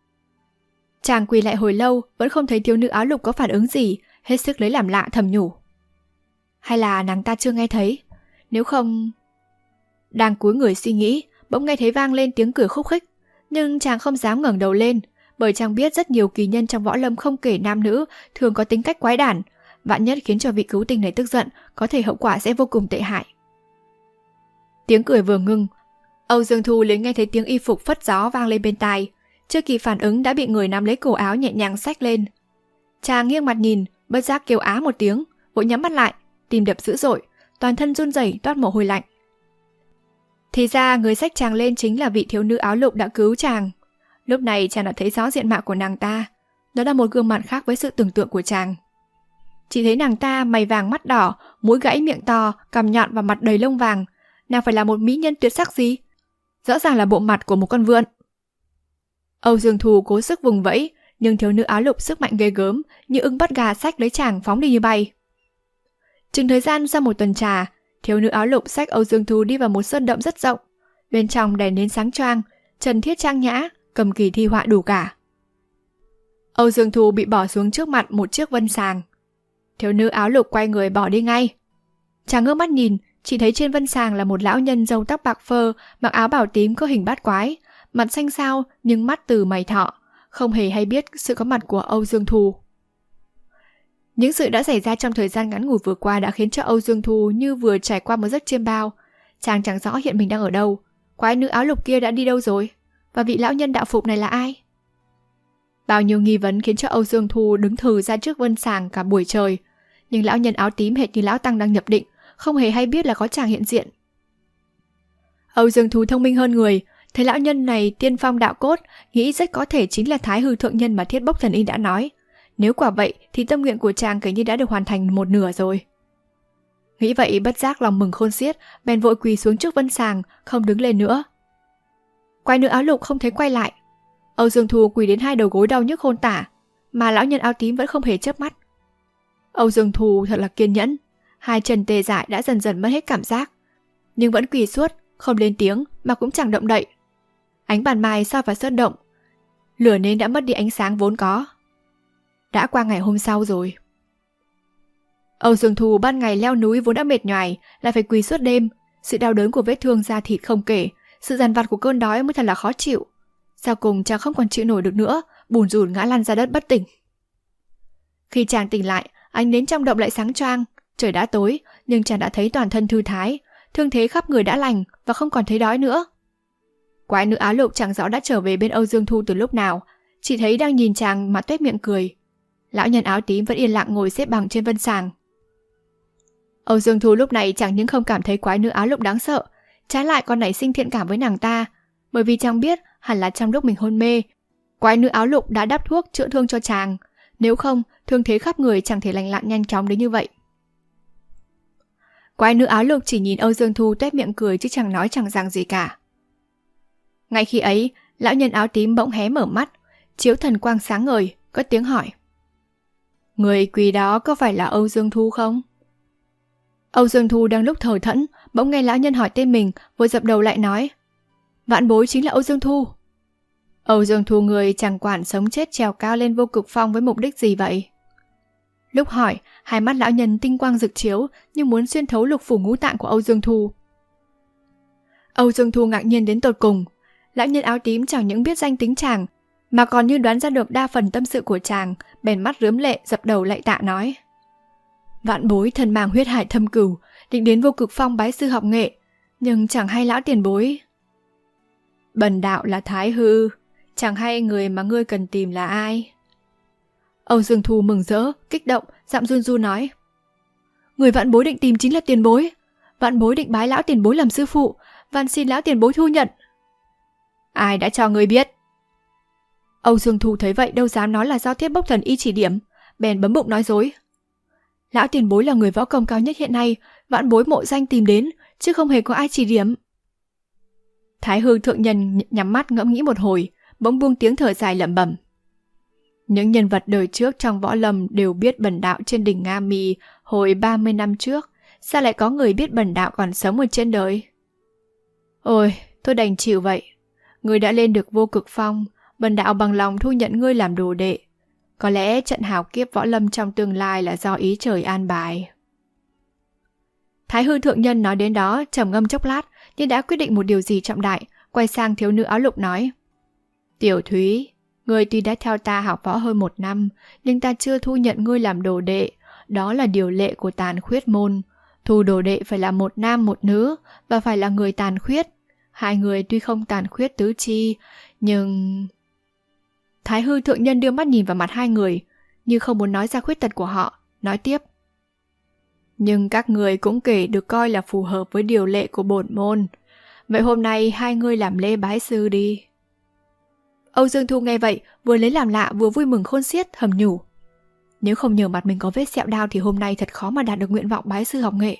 Chàng quỳ lại hồi lâu, vẫn không thấy thiếu nữ áo lục có phản ứng gì, hết sức lấy làm lạ thầm nhủ: hay là nàng ta chưa nghe thấy, nếu không... Đang cúi người suy nghĩ, bỗng nghe thấy vang lên tiếng cười khúc khích, nhưng chàng không dám ngẩng đầu lên, bởi chàng biết rất nhiều kỳ nhân trong võ lâm không kể nam nữ thường có tính cách quái đản, vạn nhất khiến cho vị cứu tình này tức giận, có thể hậu quả sẽ vô cùng tệ hại. Tiếng cười vừa ngưng, Âu Dương Thu liền nghe thấy tiếng y phục phất gió vang lên bên tai, chưa kịp phản ứng đã bị người nắm lấy cổ áo nhẹ nhàng xách lên. Chàng nghiêng mặt nhìn, bất giác kêu á một tiếng, vội nhắm mắt lại, tim đập dữ dội, toàn thân run rẩy toát mồ hôi lạnh. Thì ra người xách chàng lên chính là vị thiếu nữ áo lục đã cứu chàng. Lúc này chàng đã thấy rõ diện mạo của nàng ta, đó là một gương mặt khác với sự tưởng tượng của chàng. Chỉ thấy nàng ta mày vàng mắt đỏ, mũi gãy miệng to, cằm nhọn và mặt đầy lông vàng. Nàng phải là một mỹ nhân tuyệt sắc gì? Rõ ràng là bộ mặt của một con vượn. Âu Dương Thu cố sức vùng vẫy, nhưng thiếu nữ áo lục sức mạnh ghê gớm, như ưng bắt gà xách lấy chàng phóng đi như bay. Chừng thời gian sau một tuần trà, thiếu nữ áo lục xách Âu Dương Thu đi vào một sơn động rất rộng. Bên trong đèn nến sáng choang, trần thiết trang nhã, cầm kỳ thi họa đủ cả. Âu Dương Thu bị bỏ xuống trước mặt một chiếc vân sàng. Thiếu nữ áo lục quay người bỏ đi ngay. Chàng ngước mắt nhìn, chỉ thấy trên vân sàng là một lão nhân râu tóc bạc phơ, mặc áo bào tím có hình bát quái, mặt xanh xao nhưng mắt từ mày thọ, không hề hay biết sự có mặt của Âu Dương Thu. Những sự đã xảy ra trong thời gian ngắn ngủi vừa qua đã khiến cho Âu Dương Thu như vừa trải qua một giấc chiêm bao. Chàng chẳng rõ hiện mình đang ở đâu, quái nữ áo lục kia đã đi đâu rồi, và vị lão nhân đạo phục này là ai? Bao nhiêu nghi vấn khiến cho Âu Dương Thu đứng thừ ra trước vân sàng cả buổi trời, nhưng lão nhân áo tím hệt như lão tăng đang nhập định, không hề hay biết là có chàng hiện diện. Âu Dương Thu thông minh hơn người, thấy lão nhân này tiên phong đạo cốt, nghĩ rất có thể chính là Thái Hư thượng nhân mà Thiết Bốc Thần Y đã nói. Nếu quả vậy thì tâm nguyện của chàng kể như đã được hoàn thành một nửa rồi. Nghĩ vậy bất giác lòng mừng khôn xiết, bèn vội quỳ xuống trước vân sàng, không đứng lên nữa. Quái nữ áo lục không thấy quay lại. Âu Dương Thu quỳ đến hai đầu gối đau nhức khôn tả, mà lão nhân áo tím vẫn không hề chớp mắt. Âu Dương Thu thật là kiên nhẫn, hai chân tê dại đã dần dần mất hết cảm giác, nhưng vẫn quỳ suốt, không lên tiếng mà cũng chẳng động đậy. Ánh bàn mai soi vào sơn động, lửa nến đã mất đi ánh sáng vốn có. Đã qua ngày hôm sau rồi. Âu Dương Thu ban ngày leo núi vốn đã mệt nhoài, lại phải quỳ suốt đêm, sự đau đớn của vết thương da thịt không kể, sự dằn vặt của cơn đói mới thật là khó chịu. Sau cùng chàng không còn chịu nổi được nữa, bùn rủn ngã lăn ra đất bất tỉnh. Khi chàng tỉnh lại, ánh nến trong động lại sáng choang, trời đã tối, nhưng chàng đã thấy toàn thân thư thái, thương thế khắp người đã lành và không còn thấy đói nữa. Quái nữ áo lục chẳng rõ đã trở về bên Âu Dương Thu từ lúc nào, chỉ thấy đang nhìn chàng mà tuét miệng cười. Lão nhân áo tím vẫn yên lặng ngồi xếp bằng trên vân sàng. Âu Dương Thu lúc này chẳng những không cảm thấy quái nữ áo lục đáng sợ, trái lại còn nảy sinh thiện cảm với nàng ta, bởi vì chàng biết hẳn là trong lúc mình hôn mê, quái nữ áo lục đã đắp thuốc chữa thương cho chàng, nếu không thương thế khắp người chẳng thể lành lặn nhanh chóng đến như vậy. Quái nữ áo lục chỉ nhìn Âu Dương Thu tuét miệng cười chứ chẳng nói chẳng rằng gì cả. Ngay khi ấy, lão nhân áo tím bỗng hé mở mắt, chiếu thần quang sáng ngời, cất tiếng hỏi: Người quỳ đó có phải là Âu Dương Thu không? Âu Dương Thu đang lúc thờ thẫn, bỗng nghe lão nhân hỏi tên mình, vội dập đầu lại nói: Vạn bối chính là Âu Dương Thu. Âu Dương Thu người chẳng quản sống chết trèo cao lên Vô Cực Phong với mục đích gì vậy? Lúc hỏi, hai mắt lão nhân tinh quang rực chiếu, như muốn xuyên thấu lục phủ ngũ tạng của Âu Dương Thu. Âu Dương Thu ngạc nhiên đến tột cùng. Lão nhân áo tím chẳng những biết danh tính chàng, mà còn như đoán ra được đa phần tâm sự của chàng, bèn mắt rướm lệ dập đầu lạy tạ nói: Vạn bối thân mang huyết hải thâm cửu, định đến Vô Cực Phong bái sư học nghệ, nhưng chẳng hay lão tiền bối. Bần đạo là Thái Hư, chẳng hay người mà ngươi cần tìm là ai? Âu Dương Thu mừng rỡ, kích động, giọng run run nói: Người vạn bối định tìm chính là tiền bối. Vạn bối định bái lão tiền bối làm sư phụ, van xin lão tiền bối thu nhận. Ai đã cho ngươi biết? Âu Dương Thu thấy vậy đâu dám nói là do Thiết Bốc Thần y chỉ điểm, bèn bấm bụng nói dối. Lão tiền bối là người võ công cao nhất hiện nay, vạn bối mộ danh tìm đến, chứ không hề có ai chỉ điểm. Thái Hư thượng nhân nhắm mắt ngẫm nghĩ một hồi, bỗng buông tiếng thở dài lẩm bẩm. Những nhân vật đời trước trong võ lâm đều biết bần đạo trên đỉnh Nga Mi hồi 30 năm trước, sao lại có người biết bần đạo còn sống ở trên đời? Ôi, tôi đành chịu vậy. Ngươi đã lên được vô cực phong, bần đạo bằng lòng thu nhận ngươi làm đồ đệ. Có lẽ trận hào kiếp võ lâm trong tương lai là do ý trời an bài. Thái Hư thượng nhân nói đến đó trầm ngâm chốc lát, nhưng đã quyết định một điều gì trọng đại, quay sang thiếu nữ áo lục nói. Tiểu Thúy, ngươi tuy đã theo ta học võ hơn 1 năm, nhưng ta chưa thu nhận ngươi làm đồ đệ. Đó là điều lệ của Tàn Khuyết môn. Thu đồ đệ phải là một nam một nữ, và phải là người tàn khuyết. Hai người tuy không tàn khuyết tứ chi, nhưng... Thái Hư thượng nhân đưa mắt nhìn vào mặt hai người, như không muốn nói ra khuyết tật của họ, nói tiếp. Nhưng các người cũng kể được coi là phù hợp với điều lệ của bổn môn. Vậy hôm nay hai người làm lễ bái sư đi. Âu Dương Thu nghe vậy, vừa lấy làm lạ vừa vui mừng khôn xiết, thầm nhủ. Nếu không nhờ mặt mình có vết sẹo đao thì hôm nay thật khó mà đạt được nguyện vọng bái sư học nghệ.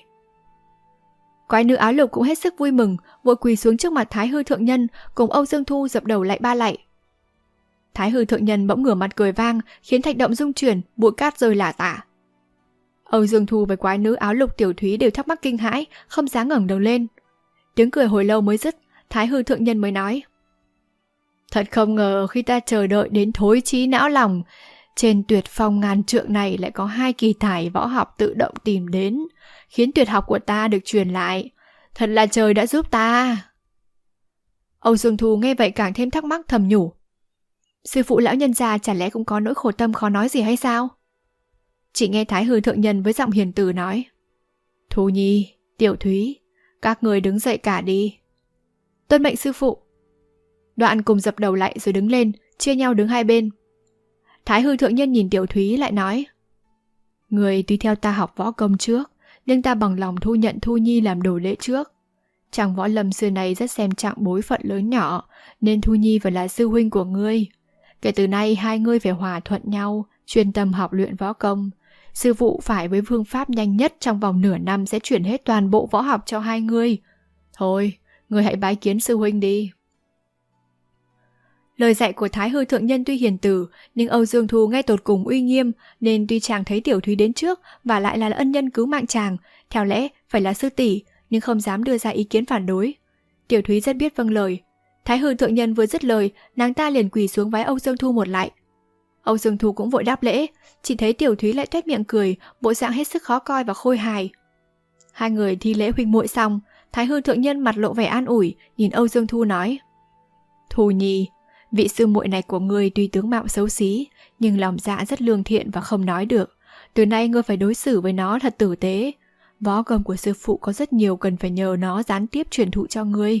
Quái nữ áo lục cũng hết sức vui mừng, vội quỳ xuống trước mặt Thái Hư thượng nhân, cùng Âu Dương Thu dập đầu lạy 3 lạy. Thái Hư thượng nhân bỗng ngửa mặt cười vang, khiến thạch động rung chuyển, bụi cát rơi lả tả. Âu Dương Thu và quái nữ áo lục Tiểu Thúy đều thắc mắc kinh hãi, không dám ngẩng đầu lên. Tiếng cười hồi lâu mới dứt, Thái Hư thượng nhân mới nói. Thật không ngờ khi ta chờ đợi đến thối chí não lòng, trên tuyệt phong ngàn trượng này lại có 2 kỳ tài võ học tự động tìm đến, khiến tuyệt học của ta được truyền lại. Thật là trời đã giúp ta. Âu Dương Thu nghe vậy càng thêm thắc mắc, thầm nhủ. Sư phụ lão nhân già chả lẽ cũng có nỗi khổ tâm khó nói gì hay sao? Chỉ nghe Thái Hư thượng nhân với giọng hiền từ nói. Thu Nhi, Tiểu Thúy, các người đứng dậy cả đi. Tuân mệnh sư phụ. Đoạn cùng dập đầu lại rồi đứng lên, chia nhau đứng hai bên. Thái Hư thượng nhân nhìn Tiểu Thúy lại nói. Người tuy theo ta học võ công trước, nhưng ta bằng lòng thu nhận Thu Nhi làm đồ đệ trước. Chàng võ lâm xưa này rất xem trọng bối phận lớn nhỏ, nên Thu Nhi phải là sư huynh của ngươi. Kể từ nay hai ngươi phải hòa thuận nhau, chuyên tâm học luyện võ công. Sư phụ phải với phương pháp nhanh nhất trong vòng nửa năm sẽ chuyển hết toàn bộ võ học cho hai ngươi. Thôi, ngươi hãy bái kiến sư huynh đi. Lời dạy của Thái Hư thượng nhân tuy hiền từ, nhưng Âu Dương Thu nghe tột cùng uy nghiêm, nên tuy chàng thấy Tiểu Thúy đến trước và lại là ân nhân cứu mạng chàng, theo lẽ phải là sư tỷ, nhưng không dám đưa ra ý kiến phản đối. Tiểu Thúy rất biết vâng lời. Thái Hư thượng nhân vừa dứt lời, nàng ta liền quỳ xuống vái Âu Dương Thu một lạy. Âu Dương Thu cũng vội đáp lễ, chỉ thấy Tiểu Thúy lại tuét miệng cười, bộ dạng hết sức khó coi và khôi hài. Hai người thi lễ huynh muội xong, Thái Hư thượng nhân mặt lộ vẻ an ủi, nhìn Âu Dương Thu nói: Thu Nhi, vị sư muội này của ngươi tuy tướng mạo xấu xí, nhưng lòng dạ rất lương thiện và không nói được. Từ nay ngươi phải đối xử với nó thật tử tế. Võ công của sư phụ có rất nhiều cần phải nhờ nó gián tiếp truyền thụ cho ngươi.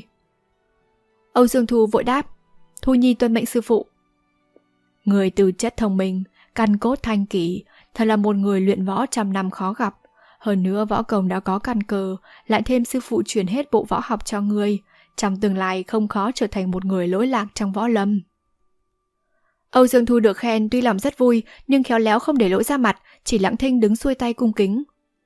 Âu Dương Thu vội đáp: Thu Nhi tuân mệnh sư phụ. Người tư chất thông minh, căn cốt thanh kỷ, thật là một người luyện võ trăm năm khó gặp. Hơn nữa võ công đã có căn cơ, lại thêm sư phụ truyền hết bộ võ học cho ngươi, trong tương lai không khó trở thành một người lỗi lạc trong võ lâm. Âu Dương Thu được khen tuy lòng rất vui, nhưng khéo léo không để lộ ra mặt, chỉ lặng thinh đứng xuôi tay cung kính.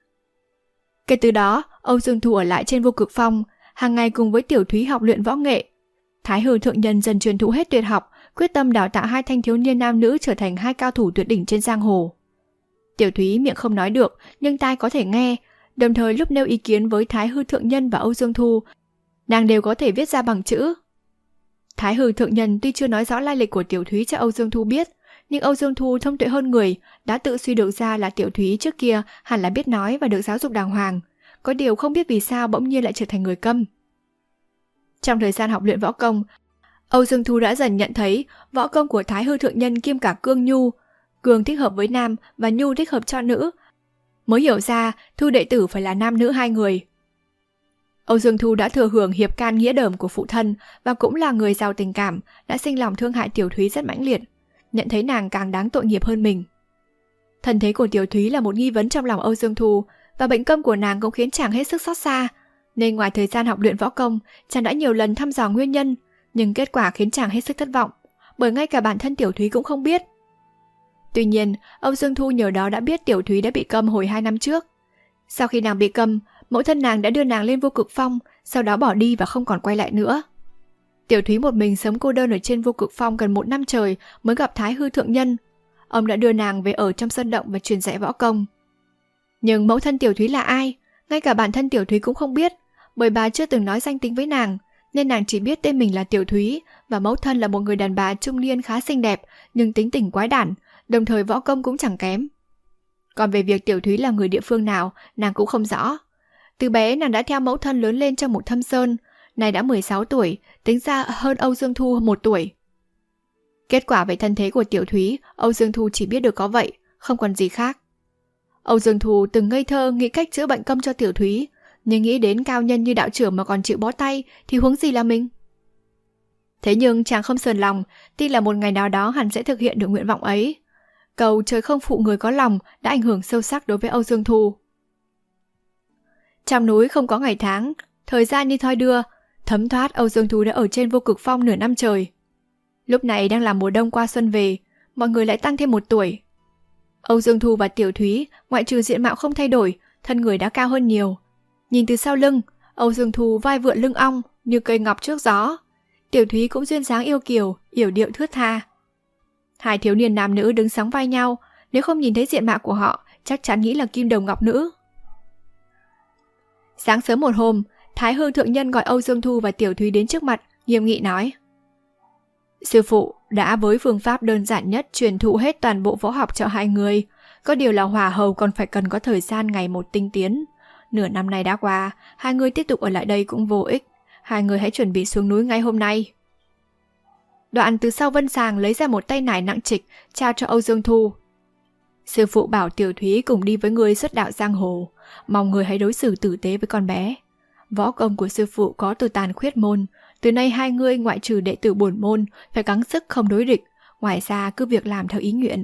Kể từ đó, Âu Dương Thu ở lại trên Vô Cực Phong, hàng ngày cùng với Tiểu Thúy học luyện võ nghệ. Thái Hư thượng nhân dần truyền thụ hết tuyệt học, quyết tâm đào tạo 2 thanh thiếu niên nam nữ trở thành 2 cao thủ tuyệt đỉnh trên giang hồ. Tiểu Thúy miệng không nói được, nhưng tai có thể nghe, đồng thời lúc nêu ý kiến với Thái Hư thượng nhân và Âu Dương Thu, nàng đều có thể viết ra bằng chữ. Thái Hư thượng nhân tuy chưa nói rõ lai lịch của Tiểu Thúy cho Âu Dương Thu biết, nhưng Âu Dương Thu thông tuệ hơn người, đã tự suy được ra là Tiểu Thúy trước kia hẳn là biết nói và được giáo dục đàng hoàng, có điều không biết vì sao bỗng nhiên lại trở thành người câm. Trong thời gian học luyện võ công, Âu Dương Thu đã dần nhận thấy võ công của Thái Hư thượng nhân kiêm cả cương nhu, cương thích hợp với nam và nhu thích hợp cho nữ, mới hiểu ra thu đệ tử phải là nam nữ 2 người. Âu Dương Thu đã thừa hưởng hiệp can nghĩa đờm của phụ thân và cũng là người giàu tình cảm, đã sinh lòng thương hại Tiểu Thúy rất mãnh liệt, nhận thấy nàng càng đáng tội nghiệp hơn mình. Thân thế của Tiểu Thúy là một nghi vấn trong lòng Âu Dương Thu, và bệnh câm của nàng cũng khiến chàng hết sức xót xa. Nên ngoài thời gian học luyện võ công, chàng đã nhiều lần thăm dò nguyên nhân, nhưng kết quả khiến chàng hết sức thất vọng, bởi ngay cả bản thân Tiểu Thúy cũng không biết. Tuy nhiên, Âu Dương Thu nhờ đó đã biết Tiểu Thúy đã bị câm hồi 2 năm trước. Sau khi nàng bị câm, mẫu thân nàng đã đưa nàng lên Vô Cực Phong, sau đó bỏ đi và không còn quay lại nữa. Tiểu Thúy một mình sống cô đơn ở trên Vô Cực Phong gần 1 năm trời mới gặp Thái Hư Thượng Nhân. Ông đã đưa nàng về ở trong sơn động và truyền dạy võ công. Nhưng mẫu thân Tiểu Thúy là ai? Ngay cả bản thân Tiểu Thúy cũng không biết, bởi bà chưa từng nói danh tính với nàng, nên nàng chỉ biết tên mình là Tiểu Thúy và mẫu thân là một người đàn bà trung niên khá xinh đẹp nhưng tính tình quái đản, đồng thời võ công cũng chẳng kém. Còn về việc Tiểu Thúy là người địa phương nào, nàng cũng không rõ. Từ bé nàng đã theo mẫu thân lớn lên trong một thâm sơn, nay đã 16 tuổi, tính ra hơn Âu Dương Thu 1 tuổi. Kết quả về thân thế của Tiểu Thúy, Âu Dương Thu chỉ biết được có vậy, không còn gì khác. Âu Dương Thu từng ngây thơ nghĩ cách chữa bệnh câm cho Tiểu Thúy, nhưng nghĩ đến cao nhân như đạo trưởng mà còn chịu bó tay thì huống gì là mình. Thế nhưng chàng không sờn lòng, tin là một ngày nào đó hắn sẽ thực hiện được nguyện vọng ấy. Cầu trời không phụ người có lòng đã ảnh hưởng sâu sắc đối với Âu Dương Thu. Trong núi không có ngày tháng, thời gian như thoi đưa, thấm thoát Âu Dương Thu đã ở trên Vô Cực Phong nửa năm trời. Lúc này đang là mùa đông qua xuân về, mọi người lại tăng thêm 1 tuổi. Âu Dương Thu và Tiểu Thúy, ngoại trừ diện mạo không thay đổi, thân người đã cao hơn nhiều. Nhìn từ sau lưng, Âu Dương Thu vai vượn lưng ong như cây ngọc trước gió. Tiểu Thúy cũng duyên dáng yêu kiều, yểu điệu thướt tha. Hai thiếu niên nam nữ đứng sóng vai nhau, nếu không nhìn thấy diện mạo của họ, chắc chắn nghĩ là kim đồng ngọc nữ. Sáng sớm một hôm, Thái Hư Thượng Nhân gọi Âu Dương Thu và Tiểu Thúy đến trước mặt, nghiêm nghị nói: Sư phụ đã với phương pháp đơn giản nhất truyền thụ hết toàn bộ võ học cho hai người, có điều là hỏa hầu còn phải cần có thời gian ngày một tinh tiến. Nửa năm nay đã qua, hai người tiếp tục ở lại đây cũng vô ích, hai người hãy chuẩn bị xuống núi ngay hôm nay. Đoạn từ sau vân sàng lấy ra một tay nải nặng trịch, trao cho Âu Dương Thu. Sư phụ bảo Tiểu Thúy cùng đi với người xuất đạo giang hồ, mong người hãy đối xử tử tế với con bé. Võ công của sư phụ có từ tàn khuyết môn, từ nay hai người ngoại trừ đệ tử bổn môn phải gắng sức không đối địch, ngoài ra cứ việc làm theo ý nguyện.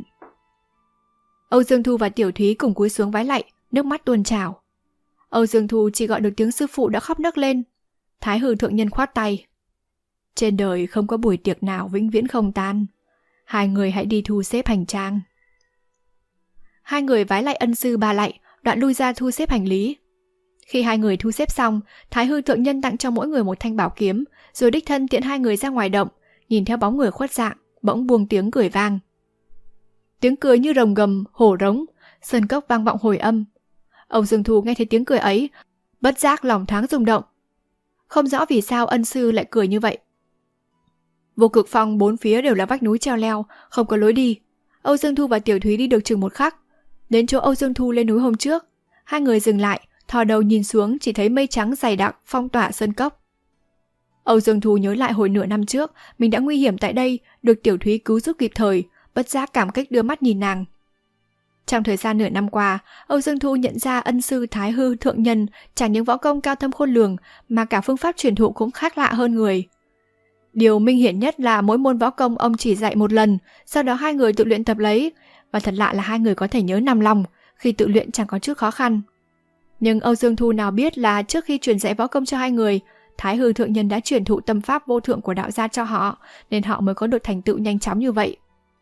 Âu Dương Thu và Tiểu Thúy cùng cúi xuống vái lạy, nước mắt tuôn trào. Âu Dương Thu chỉ gọi được tiếng sư phụ đã khóc nấc lên. Thái Hư Thượng Nhân khoát tay: Trên đời không có buổi tiệc nào vĩnh viễn không tan, hai người hãy đi thu xếp hành trang. Hai người vái lạy ân sư 3 lạy, đoạn lui ra thu xếp hành lý. Khi hai người thu xếp xong, Thái Hư Thượng Nhân tặng cho mỗi người một thanh bảo kiếm, rồi đích thân tiễn hai người ra ngoài động, nhìn theo bóng người khuất dạng, bỗng buông tiếng cười vang. Tiếng cười như rồng gầm, hổ rống, sơn cốc vang vọng hồi âm. Âu Dương Thu nghe thấy tiếng cười ấy, bất giác lòng thoáng rung động. Không rõ vì sao ân sư lại cười như vậy. Vô Cực Phong 4 phía đều là vách núi treo leo, không có lối đi. Âu Dương Thu và Tiểu Thúy đi được chừng 1 khắc. Đến chỗ Âu Dương Thu lên núi hôm trước, hai người dừng lại, thò đầu nhìn xuống chỉ thấy mây trắng dày đặc phong tỏa sơn cốc. Âu Dương Thu nhớ lại hồi nửa năm trước, mình đã nguy hiểm tại đây, được Tiểu Thúy cứu giúp kịp thời, bất giác cảm kích đưa mắt nhìn nàng. Trong thời gian nửa năm qua, Âu Dương Thu nhận ra ân sư Thái Hư Thượng Nhân chẳng những võ công cao thâm khôn lường mà cả phương pháp truyền thụ cũng khác lạ hơn người. Điều minh hiển nhất là mỗi môn võ công ông chỉ dạy 1 lần, sau đó hai người tự luyện tập lấy, và thật lạ là hai người có thể nhớ nằm lòng, khi tự luyện chẳng có chút khó khăn. Nhưng Âu Dương Thu nào biết là trước khi truyền dạy võ công cho hai người, Thái Hư Thượng Nhân đã truyền thụ tâm pháp vô thượng của đạo gia cho họ, nên họ mới có được thành tựu nhanh chóng như vậy.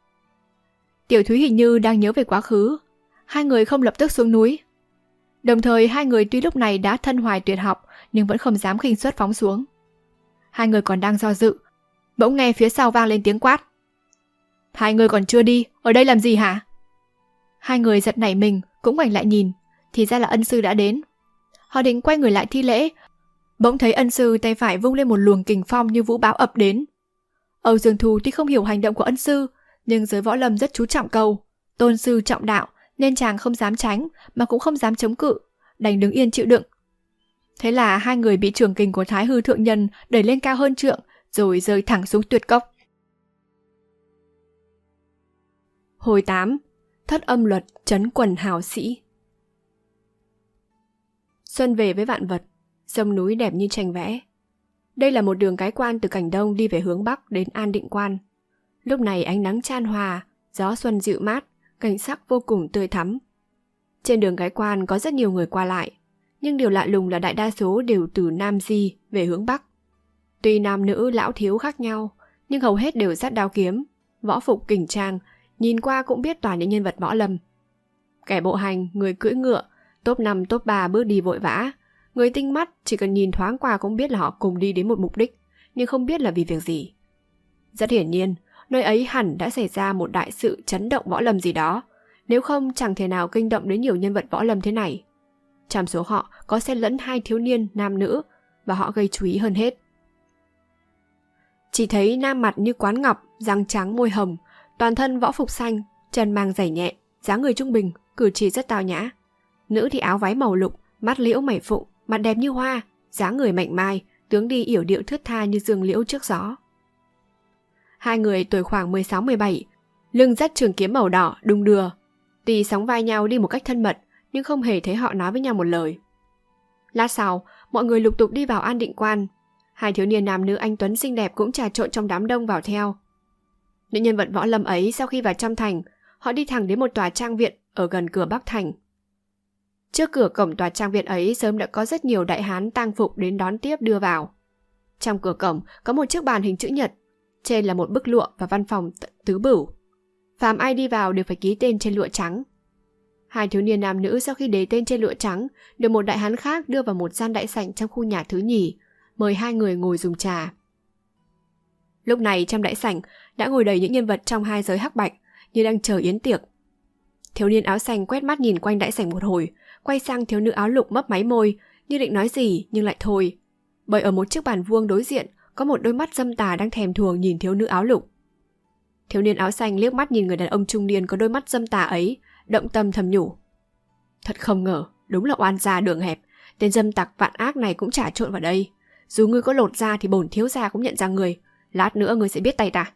Tiểu Thúy hình như đang nhớ về quá khứ. Hai người không lập tức xuống núi. Đồng thời hai người tuy lúc này đã thân hoài tuyệt học, nhưng vẫn không dám khinh suất phóng xuống. Hai người còn đang do dự, bỗng nghe phía sau vang lên tiếng quát: Hai người còn chưa đi, ở đây làm gì hả? Hai người giật nảy mình, cũng ngoảnh lại nhìn, thì ra là ân sư đã đến. Họ định quay người lại thi lễ, bỗng thấy ân sư tay phải vung lên một luồng kình phong như vũ bão ập đến. Âu Dương Thu tuy không hiểu hành động của ân sư, nhưng giới võ lâm rất chú trọng câu tôn sư trọng đạo, nên chàng không dám tránh mà cũng không dám chống cự, đành đứng yên chịu đựng. Thế là hai người bị trường kình của Thái Hư Thượng Nhân đẩy lên cao hơn trượng, rồi rơi thẳng xuống tuyệt cốc. Hồi 8. Thất âm luật trấn quần hào sĩ. Xuân về với vạn vật, sông núi đẹp như tranh vẽ. Đây là một đường cái quan từ Cảnh Đông đi về hướng Bắc đến An Định Quan. Lúc này ánh nắng chan hòa, gió xuân dịu mát, cảnh sắc vô cùng tươi thắm. Trên đường cái quan có rất nhiều người qua lại. nhưng điều lạ lùng là đại đa số đều từ Nam Di về hướng Bắc. Tuy nam nữ lão thiếu khác nhau, nhưng hầu hết đều dắt đao kiếm, võ phục kình trang, nhìn qua cũng biết toàn những nhân vật võ lâm. Kẻ bộ hành, người cưỡi ngựa, top 5, top 3 bước đi vội vã. Người tinh mắt chỉ cần nhìn thoáng qua cũng biết là họ cùng đi đến một mục đích, nhưng không biết là vì việc gì. Rất hiển nhiên, nơi ấy hẳn đã xảy ra một đại sự chấn động võ lâm gì đó, nếu không chẳng thể nào kinh động đến nhiều nhân vật võ lâm thế này. Trong số họ có xen lẫn 2 thiếu niên nam nữ, và họ gây chú ý hơn hết. Chỉ thấy nam mặt như quán ngọc, răng trắng môi hồng, toàn thân võ phục xanh, chân mang giày nhẹ, dáng người trung bình, cử chỉ rất tao nhã. Nữ thì áo váy màu lục, mắt liễu mày phụng, mặt đẹp như hoa, dáng người mảnh mai, tướng đi yểu điệu thướt tha như dương liễu trước gió. 2 người tuổi khoảng 16-17, lưng dắt trường kiếm màu đỏ đung đưa. Tuy sóng vai nhau đi một cách thân mật, nhưng không hề thấy họ nói với nhau một lời. Lát sau, mọi người lục tục đi vào An Định Quan. 2 thiếu niên nam nữ anh tuấn xinh đẹp cũng trà trộn trong đám đông vào theo. Những nhân vật võ lâm ấy sau khi vào trong thành, họ đi thẳng đến một tòa trang viện ở gần cửa Bắc Thành. Trước cửa cổng tòa trang viện ấy sớm đã có rất nhiều đại hán tang phục đến đón tiếp đưa vào. Trong cửa cổng có một chiếc bàn hình chữ nhật, trên là một bức lụa và văn phòng tứ bửu. Phàm ai đi vào đều phải ký tên trên lụa trắng. 2 thiếu niên nam nữ sau khi đề tên trên lụa trắng được một đại hán khác đưa vào một gian đại sảnh trong khu nhà thứ nhì, mời 2 người ngồi dùng trà. Lúc này trong đại sảnh đã ngồi đầy những nhân vật trong 2 giới hắc bạch như đang chờ yến tiệc. Thiếu niên áo xanh quét mắt nhìn quanh đại sảnh một hồi, quay sang thiếu nữ áo lục mấp máy môi như định nói gì nhưng lại thôi, bởi ở một chiếc bàn vuông đối diện có một đôi mắt dâm tà đang thèm thuồng nhìn thiếu nữ áo lục. Thiếu niên áo xanh liếc mắt nhìn người đàn ông trung niên có đôi mắt dâm tà ấy, động tâm thầm nhủ: thật không ngờ, đúng là oan gia đường hẹp, tên dâm tặc vạn ác này cũng trà trộn vào đây. Dù ngươi có lột da thì bổn thiếu gia cũng nhận ra người, lát nữa ngươi sẽ biết tay ta.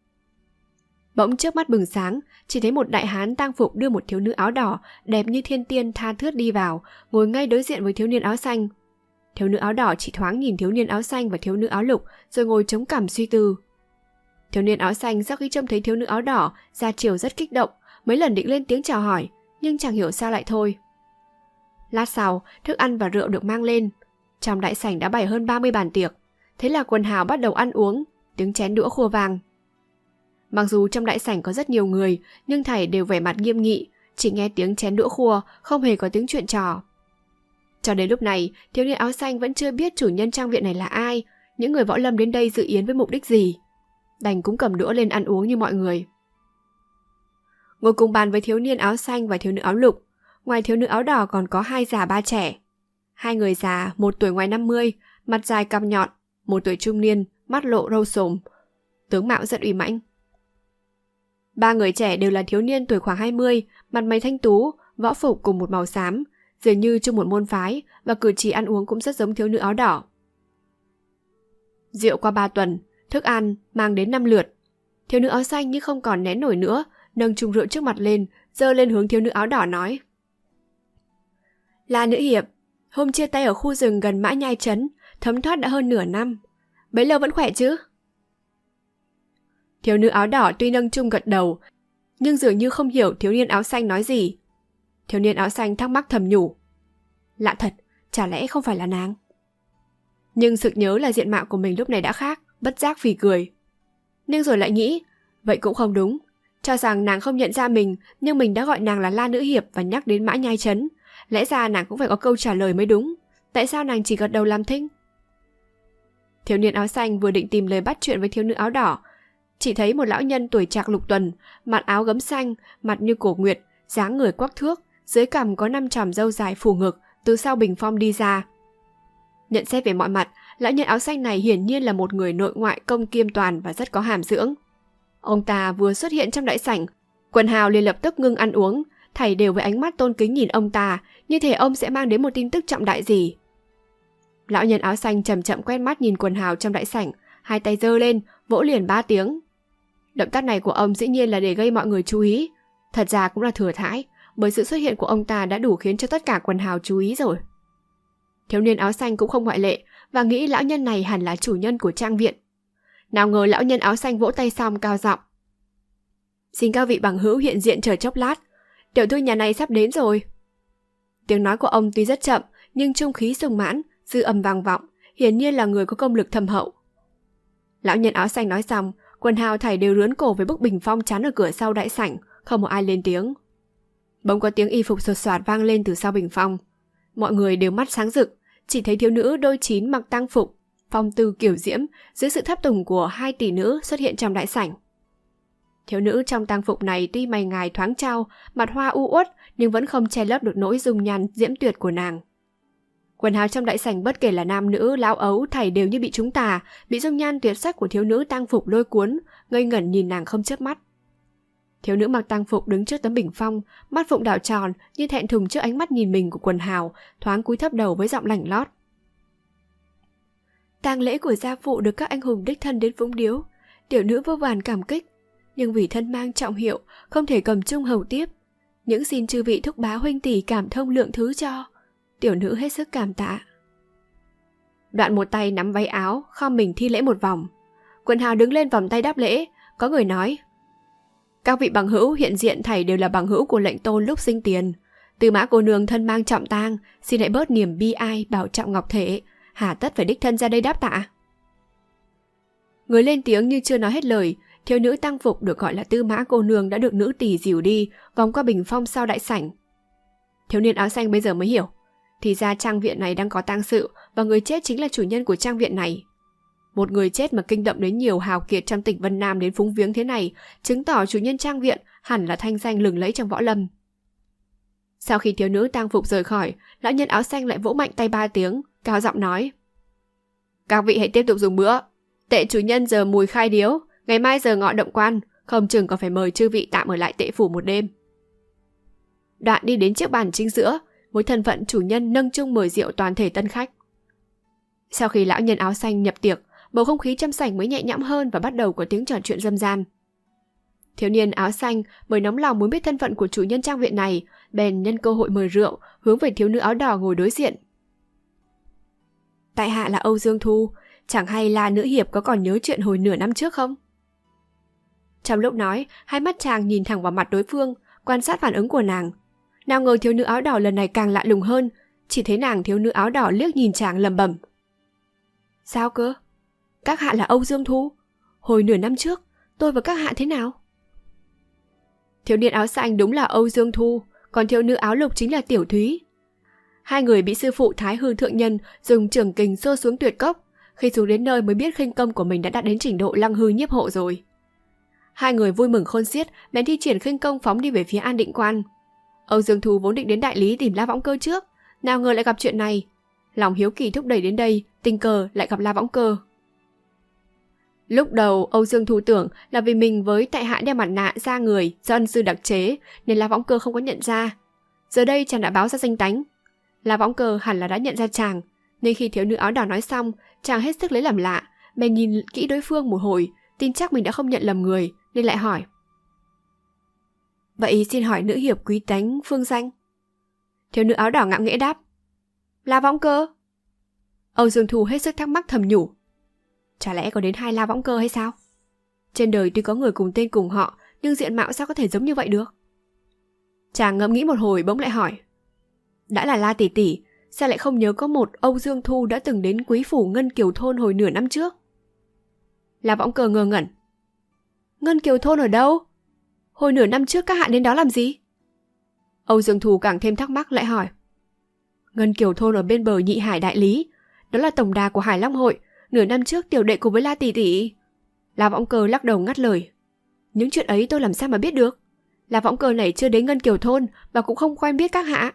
Bỗng trước mắt bừng sáng, chỉ thấy một đại hán tang phục đưa một thiếu nữ áo đỏ đẹp như thiên tiên tha thướt đi vào, ngồi ngay đối diện với thiếu niên áo xanh. Thiếu nữ áo đỏ chỉ thoáng nhìn thiếu niên áo xanh và thiếu nữ áo lục rồi ngồi chống cằm suy tư. Thiếu niên áo xanh sau khi trông thấy thiếu nữ áo đỏ ra chiều rất kích động, mấy lần định lên tiếng chào hỏi nhưng chẳng hiểu sao lại thôi. Lát sau, thức ăn và rượu được mang lên. Trong đại sảnh đã bày hơn 30 bàn tiệc. Thế là quần hào bắt đầu ăn uống, tiếng chén đũa khua vang. Mặc dù trong đại sảnh có rất nhiều người, nhưng thảy đều vẻ mặt nghiêm nghị, chỉ nghe tiếng chén đũa khua, không hề có tiếng chuyện trò. Cho đến lúc này, thiếu niên áo xanh vẫn chưa biết chủ nhân trang viện này là ai, những người võ lâm đến đây dự yến với mục đích gì. Đành cũng cầm đũa lên ăn uống như mọi người. Ngồi cùng bàn với thiếu niên áo xanh và thiếu nữ áo lục, ngoài thiếu nữ áo đỏ còn có 2 già 3 trẻ. 2 người già, 1 tuổi ngoài 50, mặt dài cằm nhọn, 1 tuổi trung niên, mắt lộ râu sồm, tướng mạo rất uy mãnh. 3 người trẻ đều là thiếu niên tuổi khoảng 20, mặt mày thanh tú, võ phục cùng một màu xám, dường như chung một môn phái, và cử chỉ ăn uống cũng rất giống thiếu nữ áo đỏ. Rượu qua 3 tuần, thức ăn mang đến 5 lượt. Thiếu nữ áo xanh như không còn nén nổi nữa, nâng chung rượu trước mặt lên, giơ lên hướng thiếu nữ áo đỏ nói: là nữ hiệp, hôm chia tay ở khu rừng gần Mã Nhai Trấn, thấm thoát đã hơn nửa năm. Bấy lâu vẫn khỏe chứ? Thiếu nữ áo đỏ tuy nâng chung gật đầu, nhưng dường như không hiểu thiếu niên áo xanh nói gì. Thiếu niên áo xanh thắc mắc thầm nhủ: lạ thật, chả lẽ không phải là nàng? Nhưng sực nhớ là diện mạo của mình lúc này đã khác, bất giác phì cười. Nhưng rồi lại nghĩ, vậy cũng không đúng. Cho rằng nàng không nhận ra mình, nhưng mình đã gọi nàng là La Nữ Hiệp và nhắc đến Mã Nhai Trấn. Lẽ ra nàng cũng phải có câu trả lời mới đúng. Tại sao nàng chỉ gật đầu làm thinh? Thiếu niên áo xanh vừa định tìm lời bắt chuyện với thiếu nữ áo đỏ, chỉ thấy một lão nhân tuổi trạc lục tuần, mặt áo gấm xanh, mặt như cổ nguyệt, dáng người quắc thước, dưới cằm có 5 chòm râu dài phủ ngực, từ sau bình phong đi ra. Nhận xét về mọi mặt, lão nhân áo xanh này hiển nhiên là một người nội ngoại công kiêm toàn và rất có hàm dưỡng. Ông ta vừa xuất hiện trong đại sảnh, quần hào liền lập tức ngưng ăn uống, thảy đều với ánh mắt tôn kính nhìn ông ta, như thể ông sẽ mang đến một tin tức trọng đại gì. Lão nhân áo xanh chậm chậm quét mắt nhìn quần hào trong đại sảnh, 2 tay giơ lên, vỗ liền 3 tiếng. Động tác này của ông dĩ nhiên là để gây mọi người chú ý. Thật ra cũng là thừa thãi, bởi sự xuất hiện của ông ta đã đủ khiến cho tất cả quần hào chú ý rồi. Thiếu niên áo xanh cũng không ngoại lệ, và nghĩ lão nhân này hẳn là chủ nhân của trang viện. Nào ngờ lão nhân áo xanh vỗ tay xong cao giọng: xin các vị bằng hữu hiện diện chờ chốc lát, tiểu thư nhà này sắp đến rồi. Tiếng nói của ông tuy rất chậm, nhưng trung khí sung mãn, dư âm vang vọng, hiển nhiên là người có công lực thâm hậu. Lão nhân áo xanh nói xong, quần hào thảy đều rướn cổ với bức bình phong chắn ở cửa sau đại sảnh, không một ai lên tiếng. Bỗng có tiếng y phục sột soạt vang lên từ sau bình phong. Mọi người đều mắt sáng rực, chỉ thấy thiếu nữ đôi chín mặc tang phục, phong tư kiểu diễm, dưới sự tháp tùng của 2 tỷ nữ xuất hiện trong đại sảnh. Thiếu nữ trong tang phục này tuy mày ngài thoáng trao, mặt hoa u uất nhưng vẫn không che lấp được nỗi dung nhan diễm tuyệt của nàng. Quần hào trong đại sảnh bất kể là nam nữ, lão ấu thảy đều như bị trúng tà, bị dung nhan tuyệt sắc của thiếu nữ tang phục lôi cuốn, ngây ngẩn nhìn nàng không chớp mắt. Thiếu nữ mặc tang phục đứng trước tấm bình phong, mắt phụng đảo tròn như thẹn thùng trước ánh mắt nhìn mình của quần hào, thoáng cúi thấp đầu với giọng lảnh lót. Tang lễ của gia phụ được các anh hùng đích thân đến phúng điếu, tiểu nữ vô vàn cảm kích, nhưng vì thân mang trọng hiệu, không thể cầm chung hầu tiếp. Những xin chư vị thúc bá huynh tỷ cảm thông lượng thứ cho, tiểu nữ hết sức cảm tạ. Đoạn một tay nắm váy áo, khom mình thi lễ một vòng. Quần hào đứng lên vòng tay đáp lễ, có người nói: các vị bằng hữu hiện diện thảy đều là bằng hữu của lệnh tôn lúc sinh tiền. Tư mã cô nương thân mang trọng tang, xin hãy bớt niềm bi ai bảo trọng ngọc thể, hà tất phải đích thân ra đây đáp tạ. Người lên tiếng như chưa nói hết lời, thiếu nữ tang phục được gọi là Tư mã cô nương đã được nữ tỳ dìu đi, vòng qua bình phong sau đại sảnh. Thiếu niên áo xanh bây giờ mới hiểu, thì ra trang viện này đang có tang sự và người chết chính là chủ nhân của trang viện này. Một người chết mà kinh động đến nhiều hào kiệt trong tỉnh Vân Nam đến phúng viếng thế này, chứng tỏ chủ nhân trang viện hẳn là thanh danh lừng lẫy trong võ lâm. Sau khi thiếu nữ tang phục rời khỏi, lão nhân áo xanh lại vỗ mạnh tay 3 tiếng, cao giọng nói: các vị hãy tiếp tục dùng bữa. Tệ chủ nhân giờ mùi khai điếu, ngày mai giờ ngọ động quan, không chừng còn phải mời chư vị tạm ở lại tệ phủ một đêm. Đoạn đi đến chiếc bàn chính giữa, với thân phận chủ nhân nâng chung mời rượu toàn thể tân khách. Sau khi lão nhân áo xanh nhập tiệc, bầu không khí trong sảnh mới nhẹ nhõm hơn và bắt đầu có tiếng trò chuyện râm ran. Thiếu niên áo xanh bởi nóng lòng muốn biết thân phận của chủ nhân trang viện này, bèn nhân cơ hội mời rượu, hướng về thiếu nữ áo đỏ ngồi đối diện. Tại hạ là Âu Dương Thu, chẳng hay là nữ hiệp có còn nhớ chuyện hồi nửa năm trước không? Trong lúc nói, hai mắt chàng nhìn thẳng vào mặt đối phương, quan sát phản ứng của nàng. Nào ngờ thiếu nữ áo đỏ lần này càng lạ lùng hơn, chỉ thấy nàng thiếu nữ áo đỏ liếc nhìn chàng lẩm bẩm: sao cơ? Các hạ là Âu Dương Thu? Hồi nửa năm trước, tôi và các hạ thế nào? Thiếu niên áo xanh đúng là Âu Dương Thu, còn thiếu nữ áo lục chính là Tiểu Thúy. Hai người bị sư phụ Thái Hư Thượng Nhân dùng trường kình xô xuống tuyệt cốc, khi xuống đến nơi mới biết khinh công của mình đã đạt đến trình độ lăng hư nhiếp hộ rồi. Hai người vui mừng khôn xiết, bèn thi triển khinh công phóng đi về phía An Định Quan. Âu Dương Thu vốn định đến đại lý tìm La Võng Cơ trước, nào ngờ lại gặp chuyện này. Lòng hiếu kỳ thúc đẩy đến đây, tình cờ lại gặp La Võng Cơ. Lúc đầu Âu Dương Thu tưởng là vì mình với tại hạ đeo mặt nạ da người do ân sư đặc chế nên La Võng Cơ không có nhận ra. Giờ đây chàng đã báo ra danh tánh. La Võng Cơ hẳn là đã nhận ra chàng, nên khi thiếu nữ áo đỏ nói xong, chàng hết sức lấy làm lạ, bèn nhìn kỹ đối phương một hồi, tin chắc mình đã không nhận lầm người, nên lại hỏi: vậy xin hỏi nữ hiệp quý tánh phương danh? Thiếu nữ áo đỏ ngạo nghễ đáp: La Võng Cơ. Âu Dương Thu hết sức thắc mắc thầm nhủ: chả lẽ có đến 2 La Võng Cơ hay sao? Trên đời tuy có người cùng tên cùng họ, nhưng diện mạo sao có thể giống như vậy được? Chàng ngẫm nghĩ một hồi bỗng lại hỏi: đã là La tỷ tỷ, sao lại không nhớ có một Âu Dương Thu đã từng đến quý phủ Ngân Kiều Thôn hồi nửa năm trước? La Võng Cơ ngơ ngẩn: Ngân Kiều Thôn ở đâu? Hồi nửa năm trước các hạ đến đó làm gì? Âu Dương Thu càng thêm thắc mắc lại hỏi: Ngân Kiều Thôn ở bên bờ Nhị Hải đại lý, đó là tổng đà của Hải Long hội, nửa năm trước tiểu đệ cùng với La tỷ tỷ. La Võng Cơ lắc đầu ngắt lời: những chuyện ấy tôi làm sao mà biết được? La Võng Cơ này chưa đến Ngân Kiều Thôn và cũng không quen biết các hạ.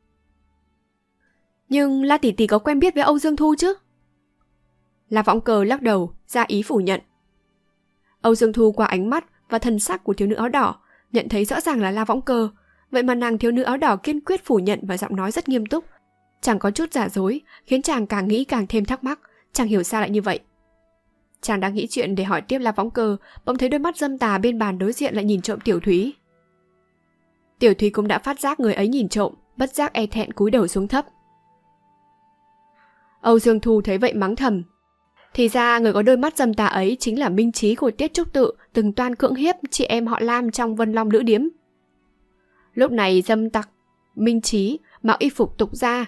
Nhưng La tỷ tỷ có quen biết với Âu Dương Thu chứ? La Võng Cơ lắc đầu ra ý phủ nhận. Âu Dương Thu qua ánh mắt và thần sắc của thiếu nữ áo đỏ nhận thấy rõ ràng là La Võng Cơ, vậy mà nàng thiếu nữ áo đỏ kiên quyết phủ nhận và giọng nói rất nghiêm túc, chẳng có chút giả dối, khiến chàng càng nghĩ càng thêm thắc mắc, chẳng hiểu sao lại như vậy. Chàng đang nghĩ chuyện để hỏi tiếp La Võng Cơ, bỗng thấy đôi mắt dâm tà bên bàn đối diện lại nhìn trộm Tiểu Thúy. Tiểu Thúy cũng đã phát giác người ấy nhìn trộm, bất giác e thẹn cúi đầu xuống thấp. Âu Dương Thu thấy vậy mắng thầm: thì ra người có đôi mắt dâm tà ấy chính là Minh Trí của Tiết Trúc Tự, từng toan cưỡng hiếp chị em họ Lam trong Vân Long Lữ Điếm. Lúc này dâm tặc Minh Trí mặc y phục tục gia,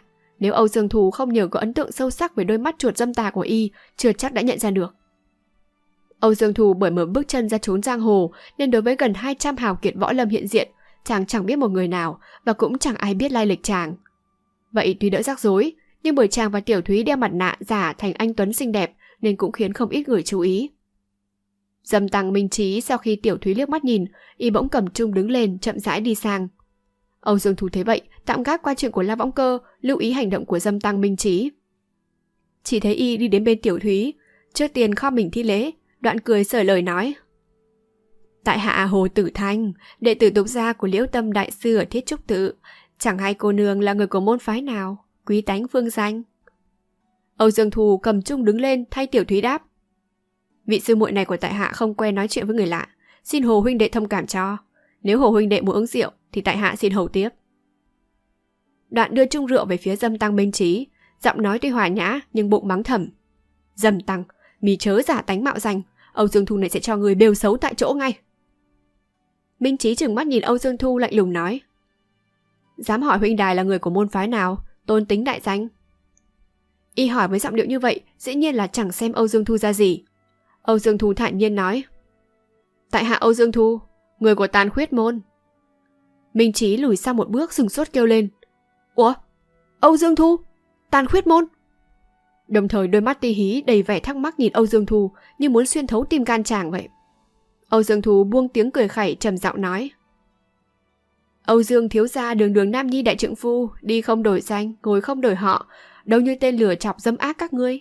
Nếu Âu Dương Thù không nhờ có ấn tượng sâu sắc về đôi mắt chuột dâm tà của y, chưa chắc đã nhận ra được. Âu Dương Thù bởi mở bước chân ra trốn giang hồ nên đối với gần 200 hào kiệt võ lâm hiện diện, chàng chẳng biết một người nào và cũng chẳng ai biết lai lịch chàng. Vậy tuy đỡ rắc rối, nhưng bởi chàng và Tiểu Thúy đeo mặt nạ giả thành anh tuấn xinh đẹp nên cũng khiến không ít người chú ý. Dâm Tăng Minh Trí sau khi Tiểu Thúy liếc mắt nhìn, y bỗng cầm chung đứng lên chậm rãi đi sang. Âu Dương Thù thấy vậy, tạm gác qua chuyện của La Võng Cơ, lưu ý hành động của Dâm Tăng Minh Trí. Chỉ thấy y đi đến bên Tiểu Thúy, trước tiên kho mình thi lễ, đoạn cười sởi lời nói: Tại hạ Hồ Tử Thanh, đệ tử tục gia của Liễu Tâm đại sư ở Thiết Trúc Tự, chẳng hay cô nương là người của môn phái nào, quý tánh phương danh. Âu Dương Thù cầm chung đứng lên thay Tiểu Thúy đáp: Vị sư muội này của tại hạ không quen nói chuyện với người lạ, xin Hồ huynh đệ thông cảm cho. Nếu Hồ huynh đệ muốn uống rượu thì tại hạ xin hầu tiếp. Đoạn đưa chung rượu về phía Dâm Tăng Minh Trí, giọng nói tuy hòa nhã nhưng bụng mắng thầm: Dâm Tăng, mì chớ giả tánh mạo danh, Âu Dương Thu này sẽ cho người bêu xấu tại chỗ ngay. Minh Trí trừng mắt nhìn Âu Dương Thu lạnh lùng nói: Dám hỏi huynh đài là người của môn phái nào, tôn tính đại danh? Y hỏi với giọng điệu như vậy, dĩ nhiên là chẳng xem Âu Dương Thu ra gì. Âu Dương Thu thản nhiên nói: Tại hạ Âu Dương Thu, người của Tàn Khuyết môn. Minh Trí lùi sang một bước sừng sốt kêu lên: Ủa? Âu Dương Thu? Tàn Khuyết môn? Đồng thời đôi mắt ti hí đầy vẻ thắc mắc nhìn Âu Dương Thu như muốn xuyên thấu tim gan chàng vậy. Âu Dương Thu buông tiếng cười khẩy trầm giọng nói: Âu Dương thiếu gia đường đường nam nhi đại trượng phu, đi không đổi danh, ngồi không đổi họ, đâu như tên lừa chọc dâm ác các ngươi.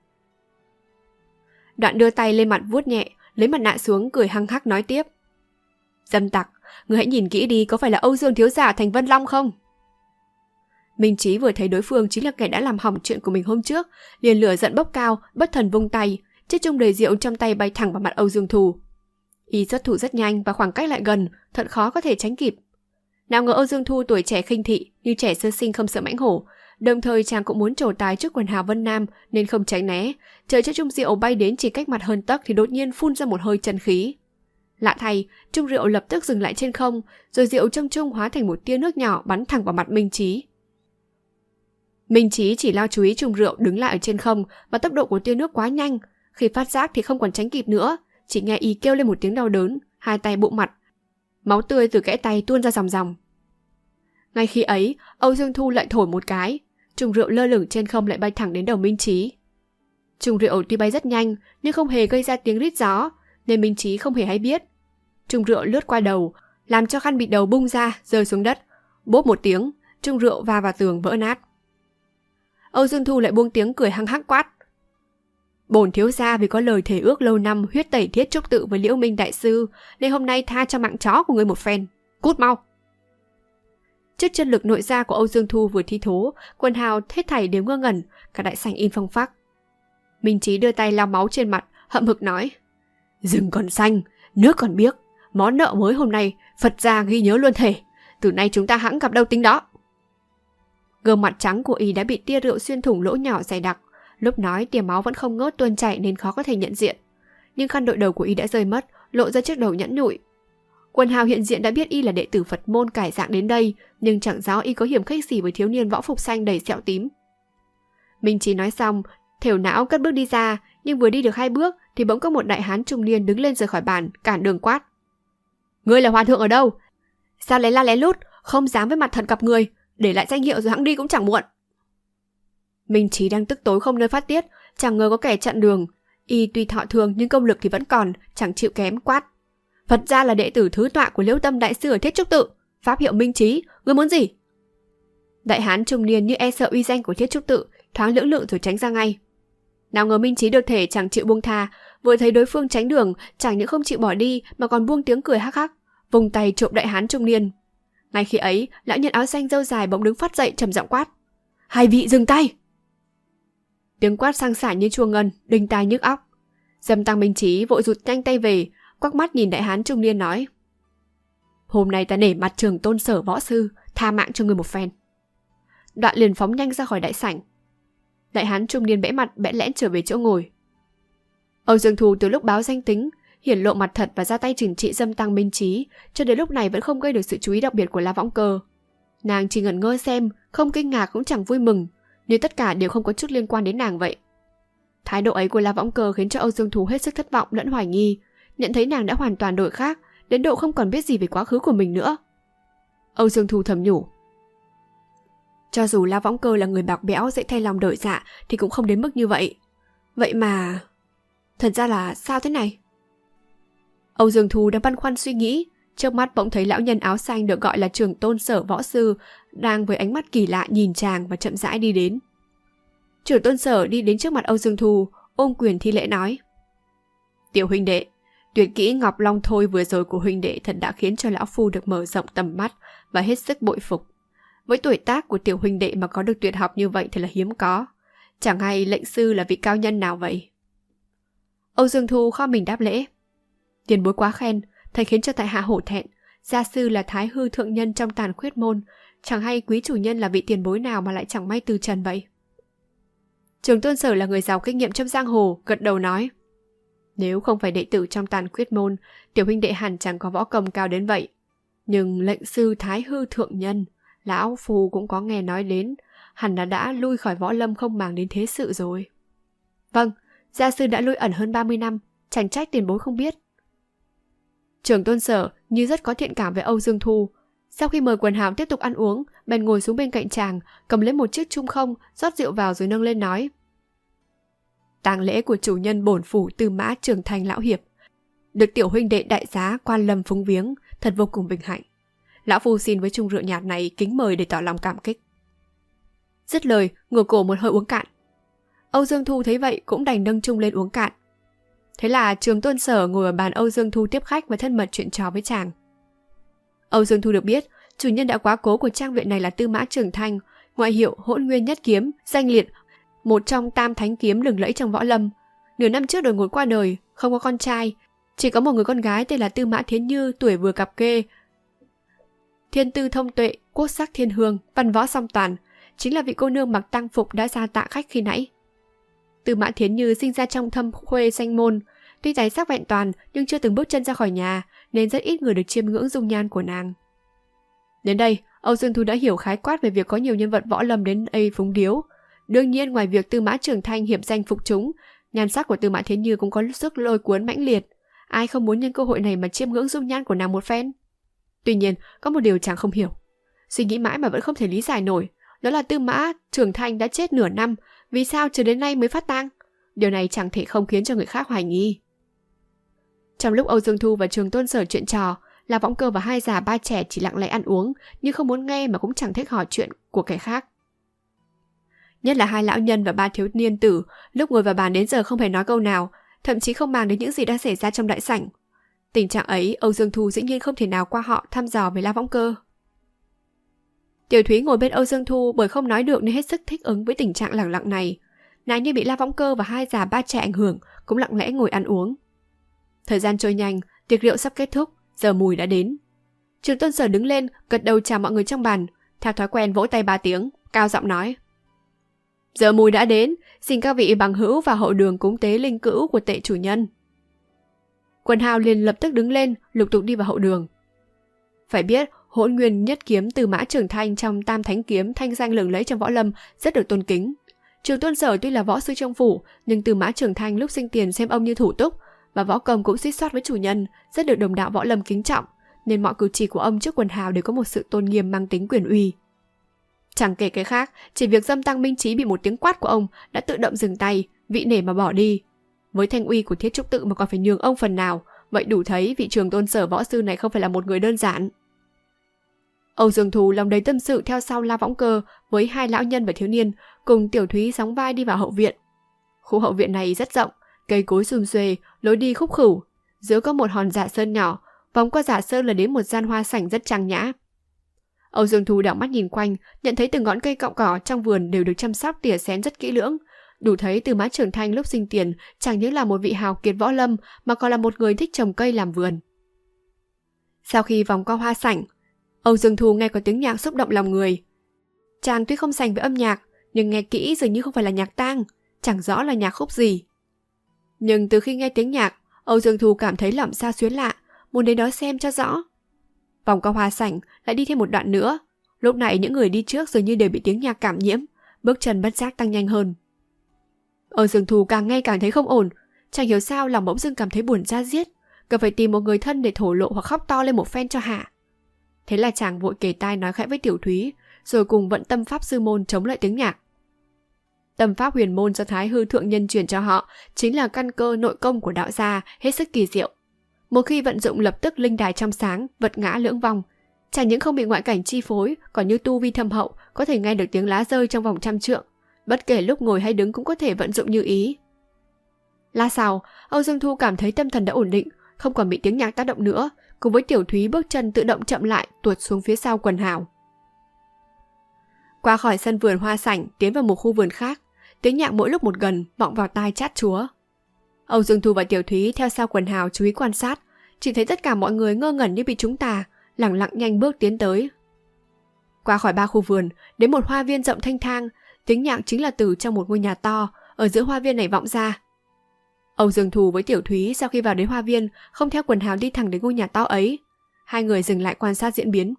Đoạn đưa tay lên mặt vuốt nhẹ, lấy mặt nạ xuống cười hăng hắc nói tiếp: Dâm tặc, ngươi hãy nhìn kỹ đi, có phải là Âu Dương thiếu gia thành Vân Long không? Minh Trí vừa thấy đối phương chính là kẻ đã làm hỏng chuyện của mình hôm trước, liền lửa giận bốc cao, bất thần vung tay, chiếc chung đầy rượu trong tay bay thẳng vào mặt Âu Dương Thù. Y xuất thủ rất nhanh và khoảng cách lại gần, thật khó có thể tránh kịp. Nào ngờ Âu Dương Thu tuổi trẻ khinh thị, như trẻ sơ sinh không sợ mãnh hổ, đồng thời chàng cũng muốn trổ tài trước quần hào Vân Nam nên không tránh né, chờ cho chung rượu bay đến chỉ cách mặt hơn tấc thì đột nhiên phun ra một hơi chân khí. Lạ thay, chung rượu lập tức dừng lại trên không, rồi rượu trong chung hóa thành một tia nước nhỏ bắn thẳng vào mặt Minh Trí. Minh Trí chỉ lo chú ý chung rượu đứng lại ở trên không và tốc độ của tia nước quá nhanh, khi phát giác thì không còn tránh kịp nữa, chỉ nghe y kêu lên một tiếng đau đớn, hai tay bụng mặt, máu tươi từ kẽ tay tuôn ra ròng ròng. Ngay khi ấy, Âu Dương Thu lại thổi một cái, chung rượu lơ lửng trên không lại bay thẳng đến đầu Minh Trí. Chung rượu tuy bay rất nhanh nhưng không hề gây ra tiếng rít gió, nên Minh Trí không hề hay biết. Chung rượu lướt qua đầu, làm cho khăn bịt đầu bung ra, rơi xuống đất. Bốp một tiếng, chung rượu va vào tường vỡ nát. Âu Dương Thu lại buông tiếng cười hăng hắc quát: Bổn thiếu gia vì có lời thề ước lâu năm huyết tẩy Thiết Trúc Tự với Liễu Minh đại sư, nên hôm nay tha cho mạng chó của người một phen. Cút mau! Trước chân lực nội gia của Âu Dương Thu vừa thi thố, quần hào hết thảy đều ngơ ngẩn, cả đại sảnh im phăng phắc. Minh Trí đưa tay lau máu trên mặt, hậm hực nói: Rừng còn xanh, nước còn biếc, món nợ mới hôm nay Phật gia ghi nhớ luôn thể, từ nay chúng ta hẵng gặp đâu tính đó. Gương mặt trắng của y đã bị tia rượu xuyên thủng lỗ nhỏ dày đặc, lúc nói tia máu vẫn không ngớt tuôn chảy nên khó có thể nhận diện. Nhưng khăn đội đầu của y đã rơi mất, lộ ra chiếc đầu nhẵn nhụi. Quần hào hiện diện đã biết y là đệ tử Phật môn cải dạng đến đây, nhưng chẳng rõ y có hiểm khích gì với thiếu niên võ phục xanh đầy sẹo tím. Minh Trí nói xong, thều não cất bước đi ra, nhưng vừa đi được 2 bước thì bỗng có một đại hán trung niên đứng lên rời khỏi bàn, cản đường quát: Ngươi là hòa thượng ở đâu? Sao lén la lén lút, không dám với mặt thật gặp người, để lại danh hiệu rồi hẵng đi cũng chẳng muộn. Minh Trí đang tức tối không nơi phát tiết, chẳng ngờ có kẻ chặn đường. Y tuy thọ thường nhưng công lực thì vẫn còn, chẳng chịu kém, quát: Phật gia là đệ tử thứ tọa của Liễu Tâm đại sư ở Thiết Trúc Tự, pháp hiệu Minh Trí, ngươi muốn gì? Đại hán trung niên như e sợ uy danh của Thiết Trúc Tự, thoáng lưỡng lự rồi tránh ra ngay. Nào ngờ Minh Trí được thể chẳng chịu buông tha, vừa thấy đối phương tránh đường, chẳng những không chịu bỏ đi mà còn buông tiếng cười hắc hắc, vùng tay trộm đại hán trung niên. Ngay khi ấy, lão nhân áo xanh râu dài bỗng đứng phát dậy trầm giọng quát: Hai vị dừng tay! Tiếng quát sang sảng như chuông ngân, đinh tai nhức óc. Dâm Tăng Minh Trí vội rụt nhanh tay về, quắc mắt nhìn đại hán trung niên nói: Hôm nay ta nể mặt Trường Tôn Sở võ sư, tha mạng cho người một phen. Đoạn liền phóng nhanh ra khỏi đại sảnh. Đại hán trung niên bẽ mặt bẽ lẽn trở về chỗ ngồi. Âu Dương Thù từ lúc báo danh tính, hiển lộ mặt thật và ra tay trừng trị Dâm Tăng Minh Trí, cho đến lúc này vẫn không gây được sự chú ý đặc biệt của La Võng Cơ. Nàng chỉ ngẩn ngơ xem, không kinh ngạc cũng chẳng vui mừng, như tất cả đều không có chút liên quan đến nàng vậy. Thái độ ấy của La Võng Cơ khiến cho Âu Dương Thu hết sức thất vọng lẫn hoài nghi, nhận thấy nàng đã hoàn toàn đổi khác, đến độ không còn biết gì về quá khứ của mình nữa. Âu Dương Thu thầm nhủ, cho dù La Võng Cơ là người bạc bẽo dễ thay lòng đổi dạ thì cũng không đến mức như vậy. Vậy mà... thật ra là sao thế này? Âu Dương Thu đang băn khoăn suy nghĩ, trước mắt bỗng thấy lão nhân áo xanh được gọi là Trường Tôn Sở võ sư đang với ánh mắt kỳ lạ nhìn chàng và chậm rãi đi đến. Trường Tôn Sở đi đến trước mặt Âu Dương Thu, ôm quyền thi lễ nói, tiểu huynh đệ, tuyệt kỹ Ngọc Long Thôi vừa rồi của huynh đệ thật đã khiến cho lão phu được mở rộng tầm mắt và hết sức bội phục. Với tuổi tác của tiểu huynh đệ mà có được tuyệt học như vậy thì là hiếm có. Chẳng hay lệnh sư là vị cao nhân nào vậy? Âu Dương Thu kho mình đáp lễ, tiền bối quá khen, thầy khiến cho tại hạ hổ thẹn. Gia sư là Thái Hư thượng nhân trong Tàn Khuyết môn, chẳng hay quý chủ nhân là vị tiền bối nào mà lại chẳng may từ trần vậy? Trường Tôn Sở là người giàu kinh nghiệm trong giang hồ, gật đầu nói, nếu không phải đệ tử trong Tàn Khuyết môn, tiểu huynh đệ hẳn chẳng có võ công cao đến vậy. Nhưng lệnh sư Thái Hư thượng nhân, lão phu cũng có nghe nói đến, hẳn là đã lui khỏi võ lâm không màng đến thế sự rồi. Vâng, gia sư đã lui ẩn hơn 30 năm, chẳng trách tiền bối không biết. Trường Tôn Sở như rất có thiện cảm với Âu Dương Thu. Sau khi mời quần hào tiếp tục ăn uống, bèn ngồi xuống bên cạnh chàng, cầm lấy một chiếc chung không, rót rượu vào rồi nâng lên nói, tang lễ của chủ nhân bổn phủ Tư Mã Trường Thành lão hiệp, được tiểu huynh đệ đại giá quan lâm phúng viếng, thật vô cùng vinh hạnh. Lão phu xin với chung rượu nhạt này kính mời để tỏ lòng cảm kích. Dứt lời, ngửa cổ một hơi uống cạn. Âu Dương Thu thấy vậy cũng đành nâng chung lên uống cạn. Thế là Trường Tôn Sở ngồi ở bàn Âu Dương Thu tiếp khách và thân mật chuyện trò với chàng. Âu Dương Thu được biết, chủ nhân đã quá cố của trang viện này là Tư Mã Trường Thanh, ngoại hiệu Hỗn Nguyên Nhất Kiếm, danh liệt một trong tam thánh kiếm lừng lẫy trong võ lâm. Nửa năm trước đột ngột qua đời, không có con trai, chỉ có một người con gái tên là Tư Mã Thiến Như, tuổi vừa cập kê. Thiên tư thông tuệ, quốc sắc thiên hương, văn võ song toàn, chính là vị cô nương mặc tang phục đã ra tạ khách khi nãy. Tư Mã Thiến Như sinh ra trong thâm khuê danh môn, tuy tài sắc vẹn toàn nhưng chưa từng bước chân ra khỏi nhà, nên rất ít người được chiêm ngưỡng dung nhan của nàng. Đến đây, Âu Dương Thu đã hiểu khái quát về việc có nhiều nhân vật võ lâm đến đây phúng điếu. Đương nhiên, ngoài việc Tư Mã Trường Thanh hiệp danh phục chúng, nhan sắc của Tư Mã Thiến Như cũng có sức lôi cuốn mãnh liệt. Ai không muốn nhân cơ hội này mà chiêm ngưỡng dung nhan của nàng một phen? Tuy nhiên, có một điều chàng không hiểu, suy nghĩ mãi mà vẫn không thể lý giải nổi, đó là Tư Mã Trường Thanh đã chết nửa năm, vì sao chờ đến nay mới phát tang? Điều này chẳng thể không khiến cho người khác hoài nghi. Trong lúc Âu Dương Thu và Trường Tôn Sở chuyện trò, La Võng Cơ và hai già ba trẻ chỉ lặng lẽ ăn uống, nhưng không muốn nghe mà cũng chẳng thích hỏi chuyện của kẻ khác. Nhất là hai lão nhân và ba thiếu niên tử, lúc ngồi vào bàn đến giờ không hề nói câu nào, thậm chí không màng đến những gì đang xảy ra trong đại sảnh. Tình trạng ấy, Âu Dương Thu dĩ nhiên không thể nào qua họ thăm dò về La Võng Cơ. Tiểu Thúy ngồi bên Âu Dương Thu bởi không nói được nên hết sức thích ứng với tình trạng lẳng lặng này. Nàng như bị La Võng Cơ và hai già ba trẻ ảnh hưởng, cũng lặng lẽ ngồi ăn uống. Thời gian trôi nhanh, tiệc rượu sắp kết thúc, giờ mùi đã đến. Trường Tôn Sở đứng lên, gật đầu chào mọi người trong bàn, theo thói quen vỗ tay 3 tiếng, cao giọng nói: giờ mùi đã đến, xin các vị bằng hữu vào hậu đường cúng tế linh cữu của tệ chủ nhân. Quần hào liền lập tức đứng lên, lục tục đi vào hậu đường. Phải biết, Hỗn Nguyên Nhất Kiếm Tư Mã Trường Thanh trong Tam Thánh Kiếm thanh danh lừng lẫy trong võ lâm, rất được tôn kính. Trường Tôn Sở tuy là võ sư trong phủ, nhưng Tư Mã Trường Thanh lúc sinh tiền xem ông như thủ túc, và võ công cũng xít xoát với chủ nhân, rất được đồng đạo võ lâm kính trọng, nên mọi cử chỉ của ông trước quần hào đều có một sự tôn nghiêm mang tính quyền uy. Chẳng kể cái khác, chỉ việc Dâm Tăng Minh Trí bị một tiếng quát của ông đã tự động dừng tay, vị nể mà bỏ đi. Với thanh uy của Thiết Trúc Tự mà còn phải nhường ông phần nào, vậy đủ thấy vị Trường Tôn Sở võ sư này không phải là một người đơn giản. Âu Dương Thu lòng đầy tâm sự theo sau La Võng Cơ với hai lão nhân và thiếu niên, cùng Tiểu Thúy sóng vai đi vào hậu viện. Khu hậu viện này rất rộng, cây cối sum xuê, lối đi khúc khửu, giữa có một hòn dạ sơn nhỏ, vòng qua dạ sơn là đến một gian hoa sảnh rất trang nhã. Âu Dương Thu đảo mắt nhìn quanh, nhận thấy từng ngọn cây cọng cỏ trong vườn đều được chăm sóc tỉa xén rất kỹ lưỡng, đủ thấy Tư Mã Trường Thanh lúc sinh tiền chẳng những là một vị hào kiệt võ lâm mà còn là một người thích trồng cây làm vườn. Sau khi vòng qua hoa sảnh, Âu Dương Thu nghe có tiếng nhạc xúc động lòng người. Chàng tuy không sành với âm nhạc, nhưng nghe kỹ dường như không phải là nhạc tang, chẳng rõ là nhạc khúc gì. Nhưng từ khi nghe tiếng nhạc, Âu Dương Thu cảm thấy lỏng xa xuyến lạ, muốn đến đó xem cho rõ. Vòng qua hoa sảnh lại đi thêm một đoạn nữa. Lúc này những người đi trước dường như đều bị tiếng nhạc cảm nhiễm, bước chân bất giác tăng nhanh hơn. Âu Dương Thu càng nghe càng thấy không ổn, chẳng hiểu sao lòng bỗng dưng cảm thấy buồn da diết, cần phải tìm một người thân để thổ lộ hoặc khóc to lên một phen cho hả. Thế là chàng vội kề tai nói khẽ với Tiểu Thúy, rồi cùng vận tâm pháp sư môn chống lại tiếng nhạc. Tâm pháp huyền môn do Thái Hư thượng nhân truyền cho họ chính là căn cơ nội công của đạo gia, hết sức kỳ diệu. Một khi vận dụng lập tức linh đài trong sáng, vật ngã lưỡng vong. Chẳng những không bị ngoại cảnh chi phối, còn như tu vi thâm hậu, có thể nghe được tiếng lá rơi trong vòng 100 trượng. Bất kể lúc ngồi hay đứng cũng có thể vận dụng như ý. Lát sau, Âu Dương Thu cảm thấy tâm thần đã ổn định, không còn bị tiếng nhạc tác động nữa, cùng với Tiểu Thúy bước chân tự động chậm lại, tuột xuống phía sau quần hào. Qua khỏi sân vườn hoa sảnh, tiến vào một khu vườn khác, tiếng nhạc mỗi lúc một gần, vọng vào tai chát chúa. Âu Dương Thu và Tiểu Thúy theo sau quần hào chú ý quan sát, chỉ thấy tất cả mọi người ngơ ngẩn như bị trúng tà, lẳng lặng nhanh bước tiến tới. Qua khỏi 3 khu vườn, đến một hoa viên rộng thanh thang, tiếng nhạc chính là từ trong một ngôi nhà to, ở giữa hoa viên này vọng ra. Âu Dương Thu với Tiểu Thúy sau khi vào đến hoa viên, không theo quần hào đi thẳng đến ngôi nhà to ấy. Hai người dừng lại quan sát diễn biến.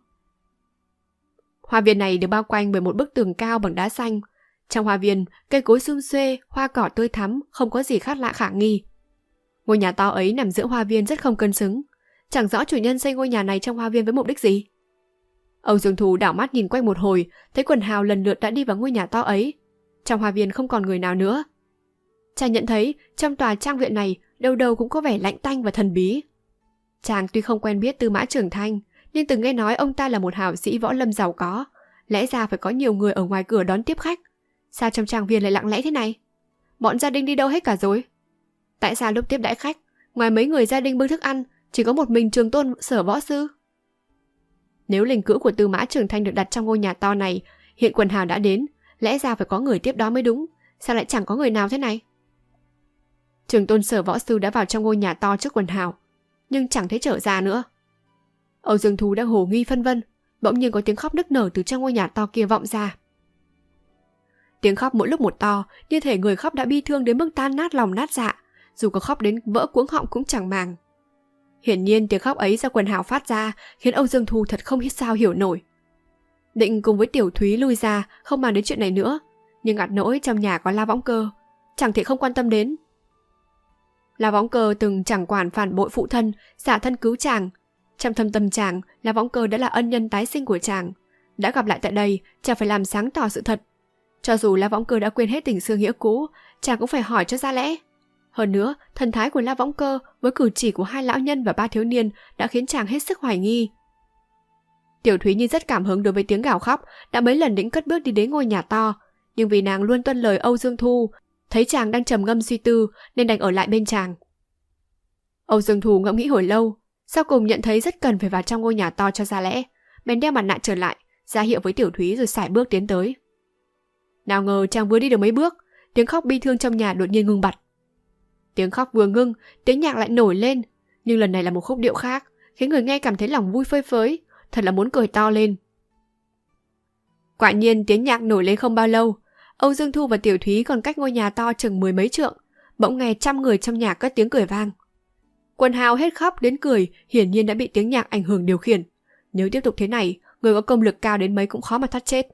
Hoa viên này được bao quanh bởi một bức tường cao bằng đá xanh. Trong hoa viên, cây cối sum xuê, hoa cỏ tươi thắm, không có gì khác lạ khả nghi. Ngôi nhà to ấy nằm giữa hoa viên rất không cân xứng. Chẳng rõ chủ nhân xây ngôi nhà này trong hoa viên với mục đích gì. Âu Dương Thu đảo mắt nhìn quanh một hồi, thấy quần hào lần lượt đã đi vào ngôi nhà to ấy. Trong hoa viên không còn người nào nữa. Chàng nhận thấy trong tòa trang viện này đâu đâu cũng có vẻ lạnh tanh và thần bí. Chàng tuy không quen biết Tư Mã Trường Thanh, nhưng từng nghe nói ông ta là một hảo sĩ võ lâm giàu có, lẽ ra phải có nhiều người ở ngoài cửa đón tiếp khách. Sao trong trang viên lại lặng lẽ thế này? Bọn gia đình đi đâu hết cả rồi? Tại sao lúc tiếp đãi khách, ngoài mấy người gia đình bưng thức ăn, chỉ có một mình Trường Tôn Sở võ sư? Nếu linh cữu của Tư Mã Trường Thanh được đặt trong ngôi nhà to này, hiện quần hào đã đến, lẽ ra phải có người tiếp đó mới đúng. Sao lại chẳng có người nào thế này? Trường Tôn Sở võ sư đã vào trong ngôi nhà to trước quần hào, nhưng chẳng thấy trở ra nữa. Âu Dương Thu đang hồ nghi phân vân, bỗng nhiên có tiếng khóc nức nở từ trong ngôi nhà to kia vọng ra. Tiếng khóc mỗi lúc một to, như thể người khóc đã bi thương đến mức tan nát lòng nát dạ, dù có khóc đến vỡ cuống họng cũng chẳng màng. Hiển nhiên tiếng khóc ấy do quần hào phát ra khiến Âu Dương Thu thật không sao hiểu nổi. Định cùng với Tiểu Thúy lui ra, không bàn đến chuyện này nữa, nhưng ngặt nỗi trong nhà có La Võng Cơ, chẳng thể không quan tâm đến. La Võng Cơ từng chẳng quản phản bội phụ thân, xả thân cứu chàng. Trong thâm tâm chàng, La Võng Cơ đã là ân nhân tái sinh của chàng. Đã gặp lại tại đây, chàng phải làm sáng tỏ sự thật. Cho dù La Võng Cơ đã quên hết tình xưa nghĩa cũ, chàng cũng phải hỏi cho ra lẽ. Hơn nữa, thần thái của La Võng Cơ với cử chỉ của 2 lão nhân và 3 thiếu niên đã khiến chàng hết sức hoài nghi. Tiểu Thúy như rất cảm hứng đối với tiếng gào khóc, đã mấy lần định cất bước đi đến ngôi nhà to, nhưng vì nàng luôn tuân lời Âu Dương Thu, thấy chàng đang trầm ngâm suy tư nên đành ở lại bên chàng. Âu Dương Thu ngẫm nghĩ hồi lâu, sau cùng nhận thấy rất cần phải vào trong ngôi nhà to cho ra lẽ, bèn đeo mặt nạ trở lại, ra hiệu với Tiểu Thúy rồi sải bước tiến tới. Nào ngờ chàng vừa đi được mấy bước, tiếng khóc bi thương trong nhà đột nhiên ngưng bặt. Tiếng khóc vừa ngưng, tiếng nhạc lại nổi lên, nhưng lần này là một khúc điệu khác, khiến người nghe cảm thấy lòng vui phơi phới, thật là muốn cười to lên. Quả nhiên tiếng nhạc nổi lên không bao lâu, Âu Dương Thu và Tiểu Thúy còn cách ngôi nhà to chừng 10 mấy trượng, bỗng nghe trăm người trong nhà cất tiếng cười vang. Quần hào hết khóc đến cười, hiển nhiên đã bị tiếng nhạc ảnh hưởng điều khiển. Nếu tiếp tục thế này, người có công lực cao đến mấy cũng khó mà thoát chết.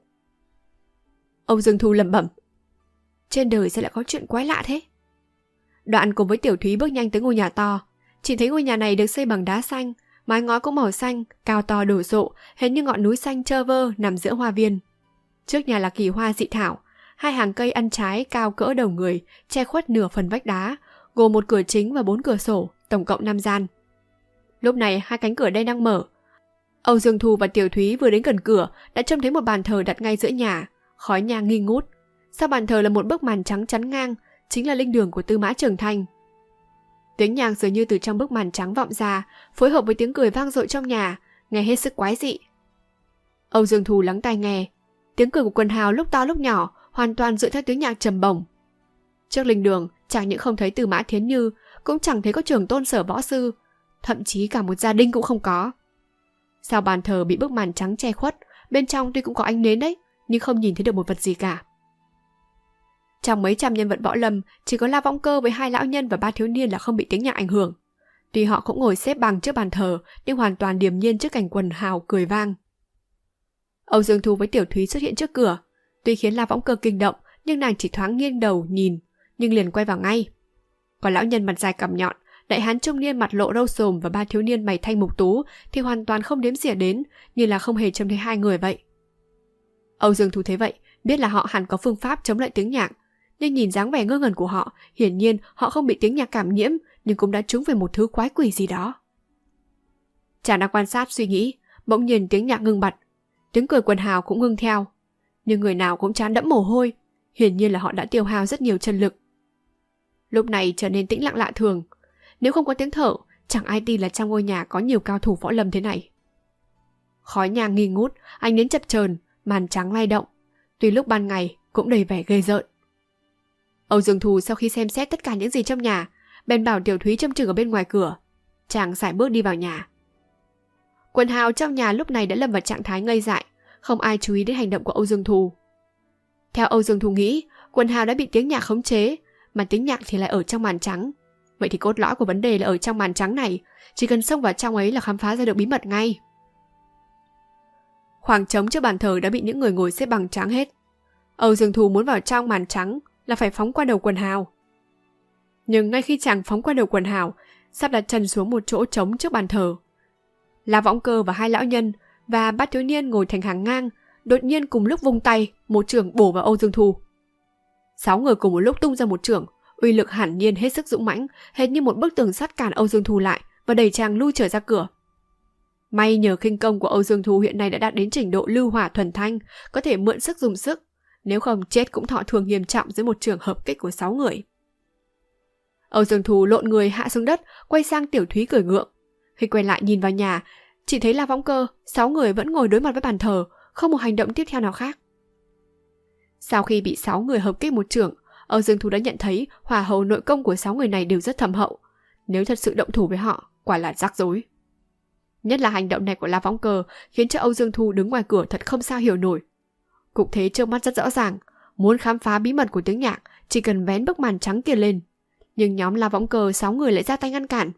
Âu Dương Thu lẩm bẩm, trên đời sẽ lại có chuyện quái lạ thế. Đoạn cùng với Tiểu Thúy bước nhanh tới ngôi nhà to. Chỉ thấy ngôi nhà này được xây bằng đá xanh, mái ngói cũng màu xanh, cao to đổ rộ, hệt như ngọn núi xanh trơ vơ nằm giữa hoa viên. Trước nhà là kỳ hoa dị thảo, 2 hàng cây ăn trái cao cỡ đầu người, che khuất nửa phần vách đá, gồm 1 cửa chính và 4 cửa sổ, tổng cộng 5 gian. Lúc này 2 cánh cửa đây đang mở. Âu Dương Thu và Tiểu Thúy vừa đến gần cửa đã trông thấy một bàn thờ đặt ngay giữa nhà, khói nhang nghi ngút. Sau bàn thờ là một bức màn trắng chắn ngang, chính là linh đường của Tư Mã Trường Thanh. Tiếng nhạc dường như từ trong bức màn trắng vọng ra, phối hợp với tiếng cười vang dội trong nhà, nghe hết sức quái dị. Âu Dương Thu lắng tai nghe, tiếng cười của quần hào lúc to lúc nhỏ, hoàn toàn dựa theo tiếng nhạc trầm bổng. Trước linh đường, chẳng những không thấy Tư Mã Thiến Như, cũng chẳng thấy có Trường Tôn Sở võ sư, thậm chí cả một gia đình cũng không có. Sau bàn thờ bị bức màn trắng che khuất, bên trong tuy cũng có ánh nến đấy, nhưng không nhìn thấy được một vật gì cả. Trong mấy trăm nhân vật võ lâm, chỉ có La Võng Cơ với 2 lão nhân và 3 thiếu niên là không bị tiếng nhạc ảnh hưởng. Tuy họ cũng ngồi xếp bằng trước bàn thờ, nhưng hoàn toàn điềm nhiên trước cảnh quần hào cười vang. Âu Dương Thu với Tiểu Thúy xuất hiện trước cửa. Tuy khiến La Võng Cơ kinh động, nhưng nàng chỉ thoáng nghiêng đầu nhìn, nhưng liền quay vào ngay. Còn lão nhân mặt dài cằm nhọn, đại hán trung niên mặt lộ râu xồm và ba thiếu niên mày thanh mục tú thì hoàn toàn không đếm xỉa đến, như là không hề trông thấy hai người vậy. Âu Dương Thù thấy vậy, biết là họ hẳn có phương pháp chống lại tiếng nhạc, nhưng nhìn dáng vẻ ngơ ngẩn của họ, hiển nhiên họ không bị tiếng nhạc cảm nhiễm, nhưng cũng đã trúng về một thứ quái quỷ gì đó. Chàng đang quan sát suy nghĩ, bỗng nhiên tiếng nhạc ngưng bặt, tiếng cười quần hào cũng ngưng theo, nhưng người nào cũng trán đẫm mồ hôi, hiển nhiên là họ đã tiêu hao rất nhiều chân lực. Lúc này trở nên tĩnh lặng lạ thường, nếu không có tiếng thở, chẳng ai tin là trong ngôi nhà có nhiều cao thủ võ lâm thế này. Khói nhang nghi ngút, ánh nến chập chờn, màn trắng lay động, tuy lúc ban ngày cũng đầy vẻ ghê rợn. Âu Dương Thù sau khi xem xét tất cả những gì trong nhà, bèn bảo Tiểu Thúy trông chừng ở bên ngoài cửa. Chàng sải bước đi vào nhà. Quần hào trong nhà lúc này đã lâm vào trạng thái ngây dại, không ai chú ý đến hành động của Âu Dương Thù. Theo Âu Dương Thù nghĩ, quần hào đã bị tiếng nhạc khống chế, mà tiếng nhạc thì lại ở trong màn trắng. Vậy thì cốt lõi của vấn đề là ở trong màn trắng này, chỉ cần xông vào trong ấy là khám phá ra được bí mật ngay. Khoảng trống trước bàn thờ đã bị những người ngồi xếp bằng trắng hết. Âu Dương Thù muốn vào trong màn trắng là phải phóng qua đầu quần hào. Nhưng ngay khi chàng phóng qua đầu quần hào, sắp đặt chân xuống một chỗ trống trước bàn thờ, La Võng Cơ và hai lão nhân và bát thiếu niên ngồi thành hàng ngang đột nhiên cùng lúc vung tay, một chưởng bổ vào Âu Dương Thù. 6 người cùng một lúc tung ra một chưởng, uy lực hẳn nhiên hết sức dũng mãnh, hệt như một bức tường sắt cản Âu Dương Thù lại và đẩy chàng lui trở ra cửa. May nhờ khinh công của Âu Dương Thù hiện nay đã đạt đến trình độ lưu hỏa thuần thanh, có thể mượn sức dùng sức, nếu không chết cũng thọ thương nghiêm trọng dưới một trường hợp kích của 6 người. Âu Dương Thù lộn người hạ xuống đất, quay sang Tiểu Thúy cười ngượng. Khi quay lại nhìn vào nhà, chỉ thấy La Võng Cơ, 6 người vẫn ngồi đối mặt với bàn thờ, không một hành động tiếp theo nào khác. Sau khi bị 6 người hợp kích một chưởng, Âu Dương Thù đã nhận thấy hỏa hầu nội công của 6 người này đều rất thâm hậu. Nếu thật sự động thủ với họ, quả là rắc rối. Nhất là hành động này của La Võng Cơ khiến cho Âu Dương Thù đứng ngoài cửa thật không sao hiểu nổi. Cục thế trước mắt rất rõ ràng, muốn khám phá bí mật của tiếng nhạc chỉ cần vén bức màn trắng kia lên. Nhưng nhóm La Võng Cơ 6 người lại ra tay ngăn cản.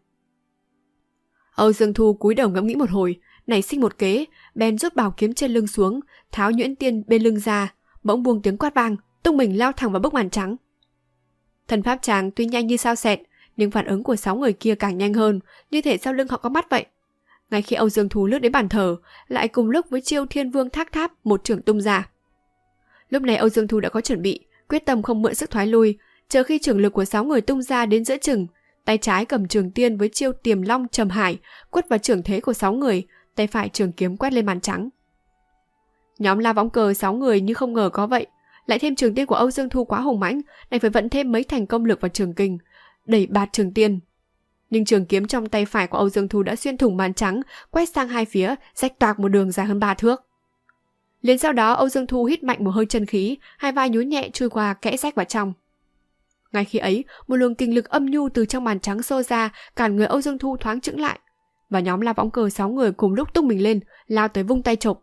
Âu Dương Thù cúi đầu ngẫm nghĩ một hồi, nảy sinh một kế, bèn rút bảo kiếm trên lưng xuống, tháo nhuyễn tiên bên lưng ra, bỗng buông tiếng quát vang, tung mình lao thẳng vào bức màn trắng. Thần pháp chàng tuy nhanh như sao xẹt, nhưng phản ứng của 6 người kia càng nhanh hơn, như thể sau lưng họ có mắt vậy. Ngay khi Âu Dương Thù lướt đến bàn thờ, lại cùng lúc với chiêu Thiên Vương Thác Tháp một chưởng tung ra. Lúc này Âu Dương Thù đã có chuẩn bị, quyết tâm không mượn sức thoái lui, chờ khi chưởng lực của 6 người tung ra đến giữa chừng, tay trái cầm trường tiên với chiêu Tiềm Long Trầm Hải quất vào chưởng thế của 6 người, tay phải trường kiếm quét lên màn trắng. Nhóm La Võng Cơ 6 người như không ngờ có vậy, lại thêm trường tiên của Âu Dương Thù quá hùng mãnh, đành phải vận thêm mấy thành công lực vào trường kình, đẩy bạt trường tiên. Nhưng trường kiếm trong tay phải của Âu Dương Thù đã xuyên thủng màn trắng, quét sang hai phía, rách toạc một đường dài hơn 3 thước. Liền sau đó Âu Dương Thù hít mạnh một hơi chân khí, hai vai nhún nhẹ chui qua kẽ rách vào trong. Ngay khi ấy, một luồng kinh lực âm nhu từ trong màn trắng xô ra, cản người Âu Dương Thù thoáng chững lại, và nhóm La Võng Cơ 6 người cùng lúc tung mình lên, lao tới vung tay chộp.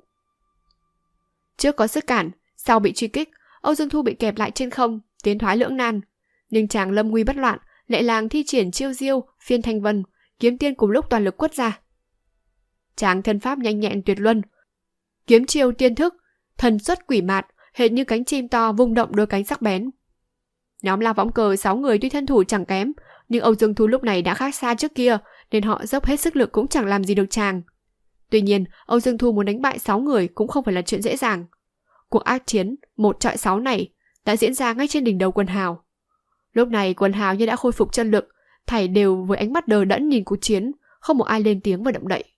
Trước có sức cản, sau bị truy kích, Âu Dương Thù bị kẹp lại trên không, tiến thoái lưỡng nan. Nhưng chàng lâm nguy bất loạn, Lệ Làng thi triển chiêu diêu, Phiên Thanh Vân, kiếm tiên cùng lúc toàn lực quất ra. Chàng thân pháp nhanh nhẹn tuyệt luân, kiếm chiêu tiên thức, thần xuất quỷ mạt, hệt như cánh chim to vung động đôi cánh sắc bén. Nhóm La Võng Cơ 6 người tuy thân thủ chẳng kém, nhưng Âu Dương Thù lúc này đã khác xa trước kia, nên họ dốc hết sức lực cũng chẳng làm gì được chàng. Tuy nhiên, Âu Dương Thù muốn đánh bại 6 người cũng không phải là chuyện dễ dàng. Cuộc ác chiến 1 chọi 6 này đã diễn ra ngay trên đỉnh đầu quần hào. Lúc này quần hào như đã khôi phục chân lực, thảy đều với ánh mắt đờ đẫn nhìn cuộc chiến, không một ai lên tiếng và động đậy.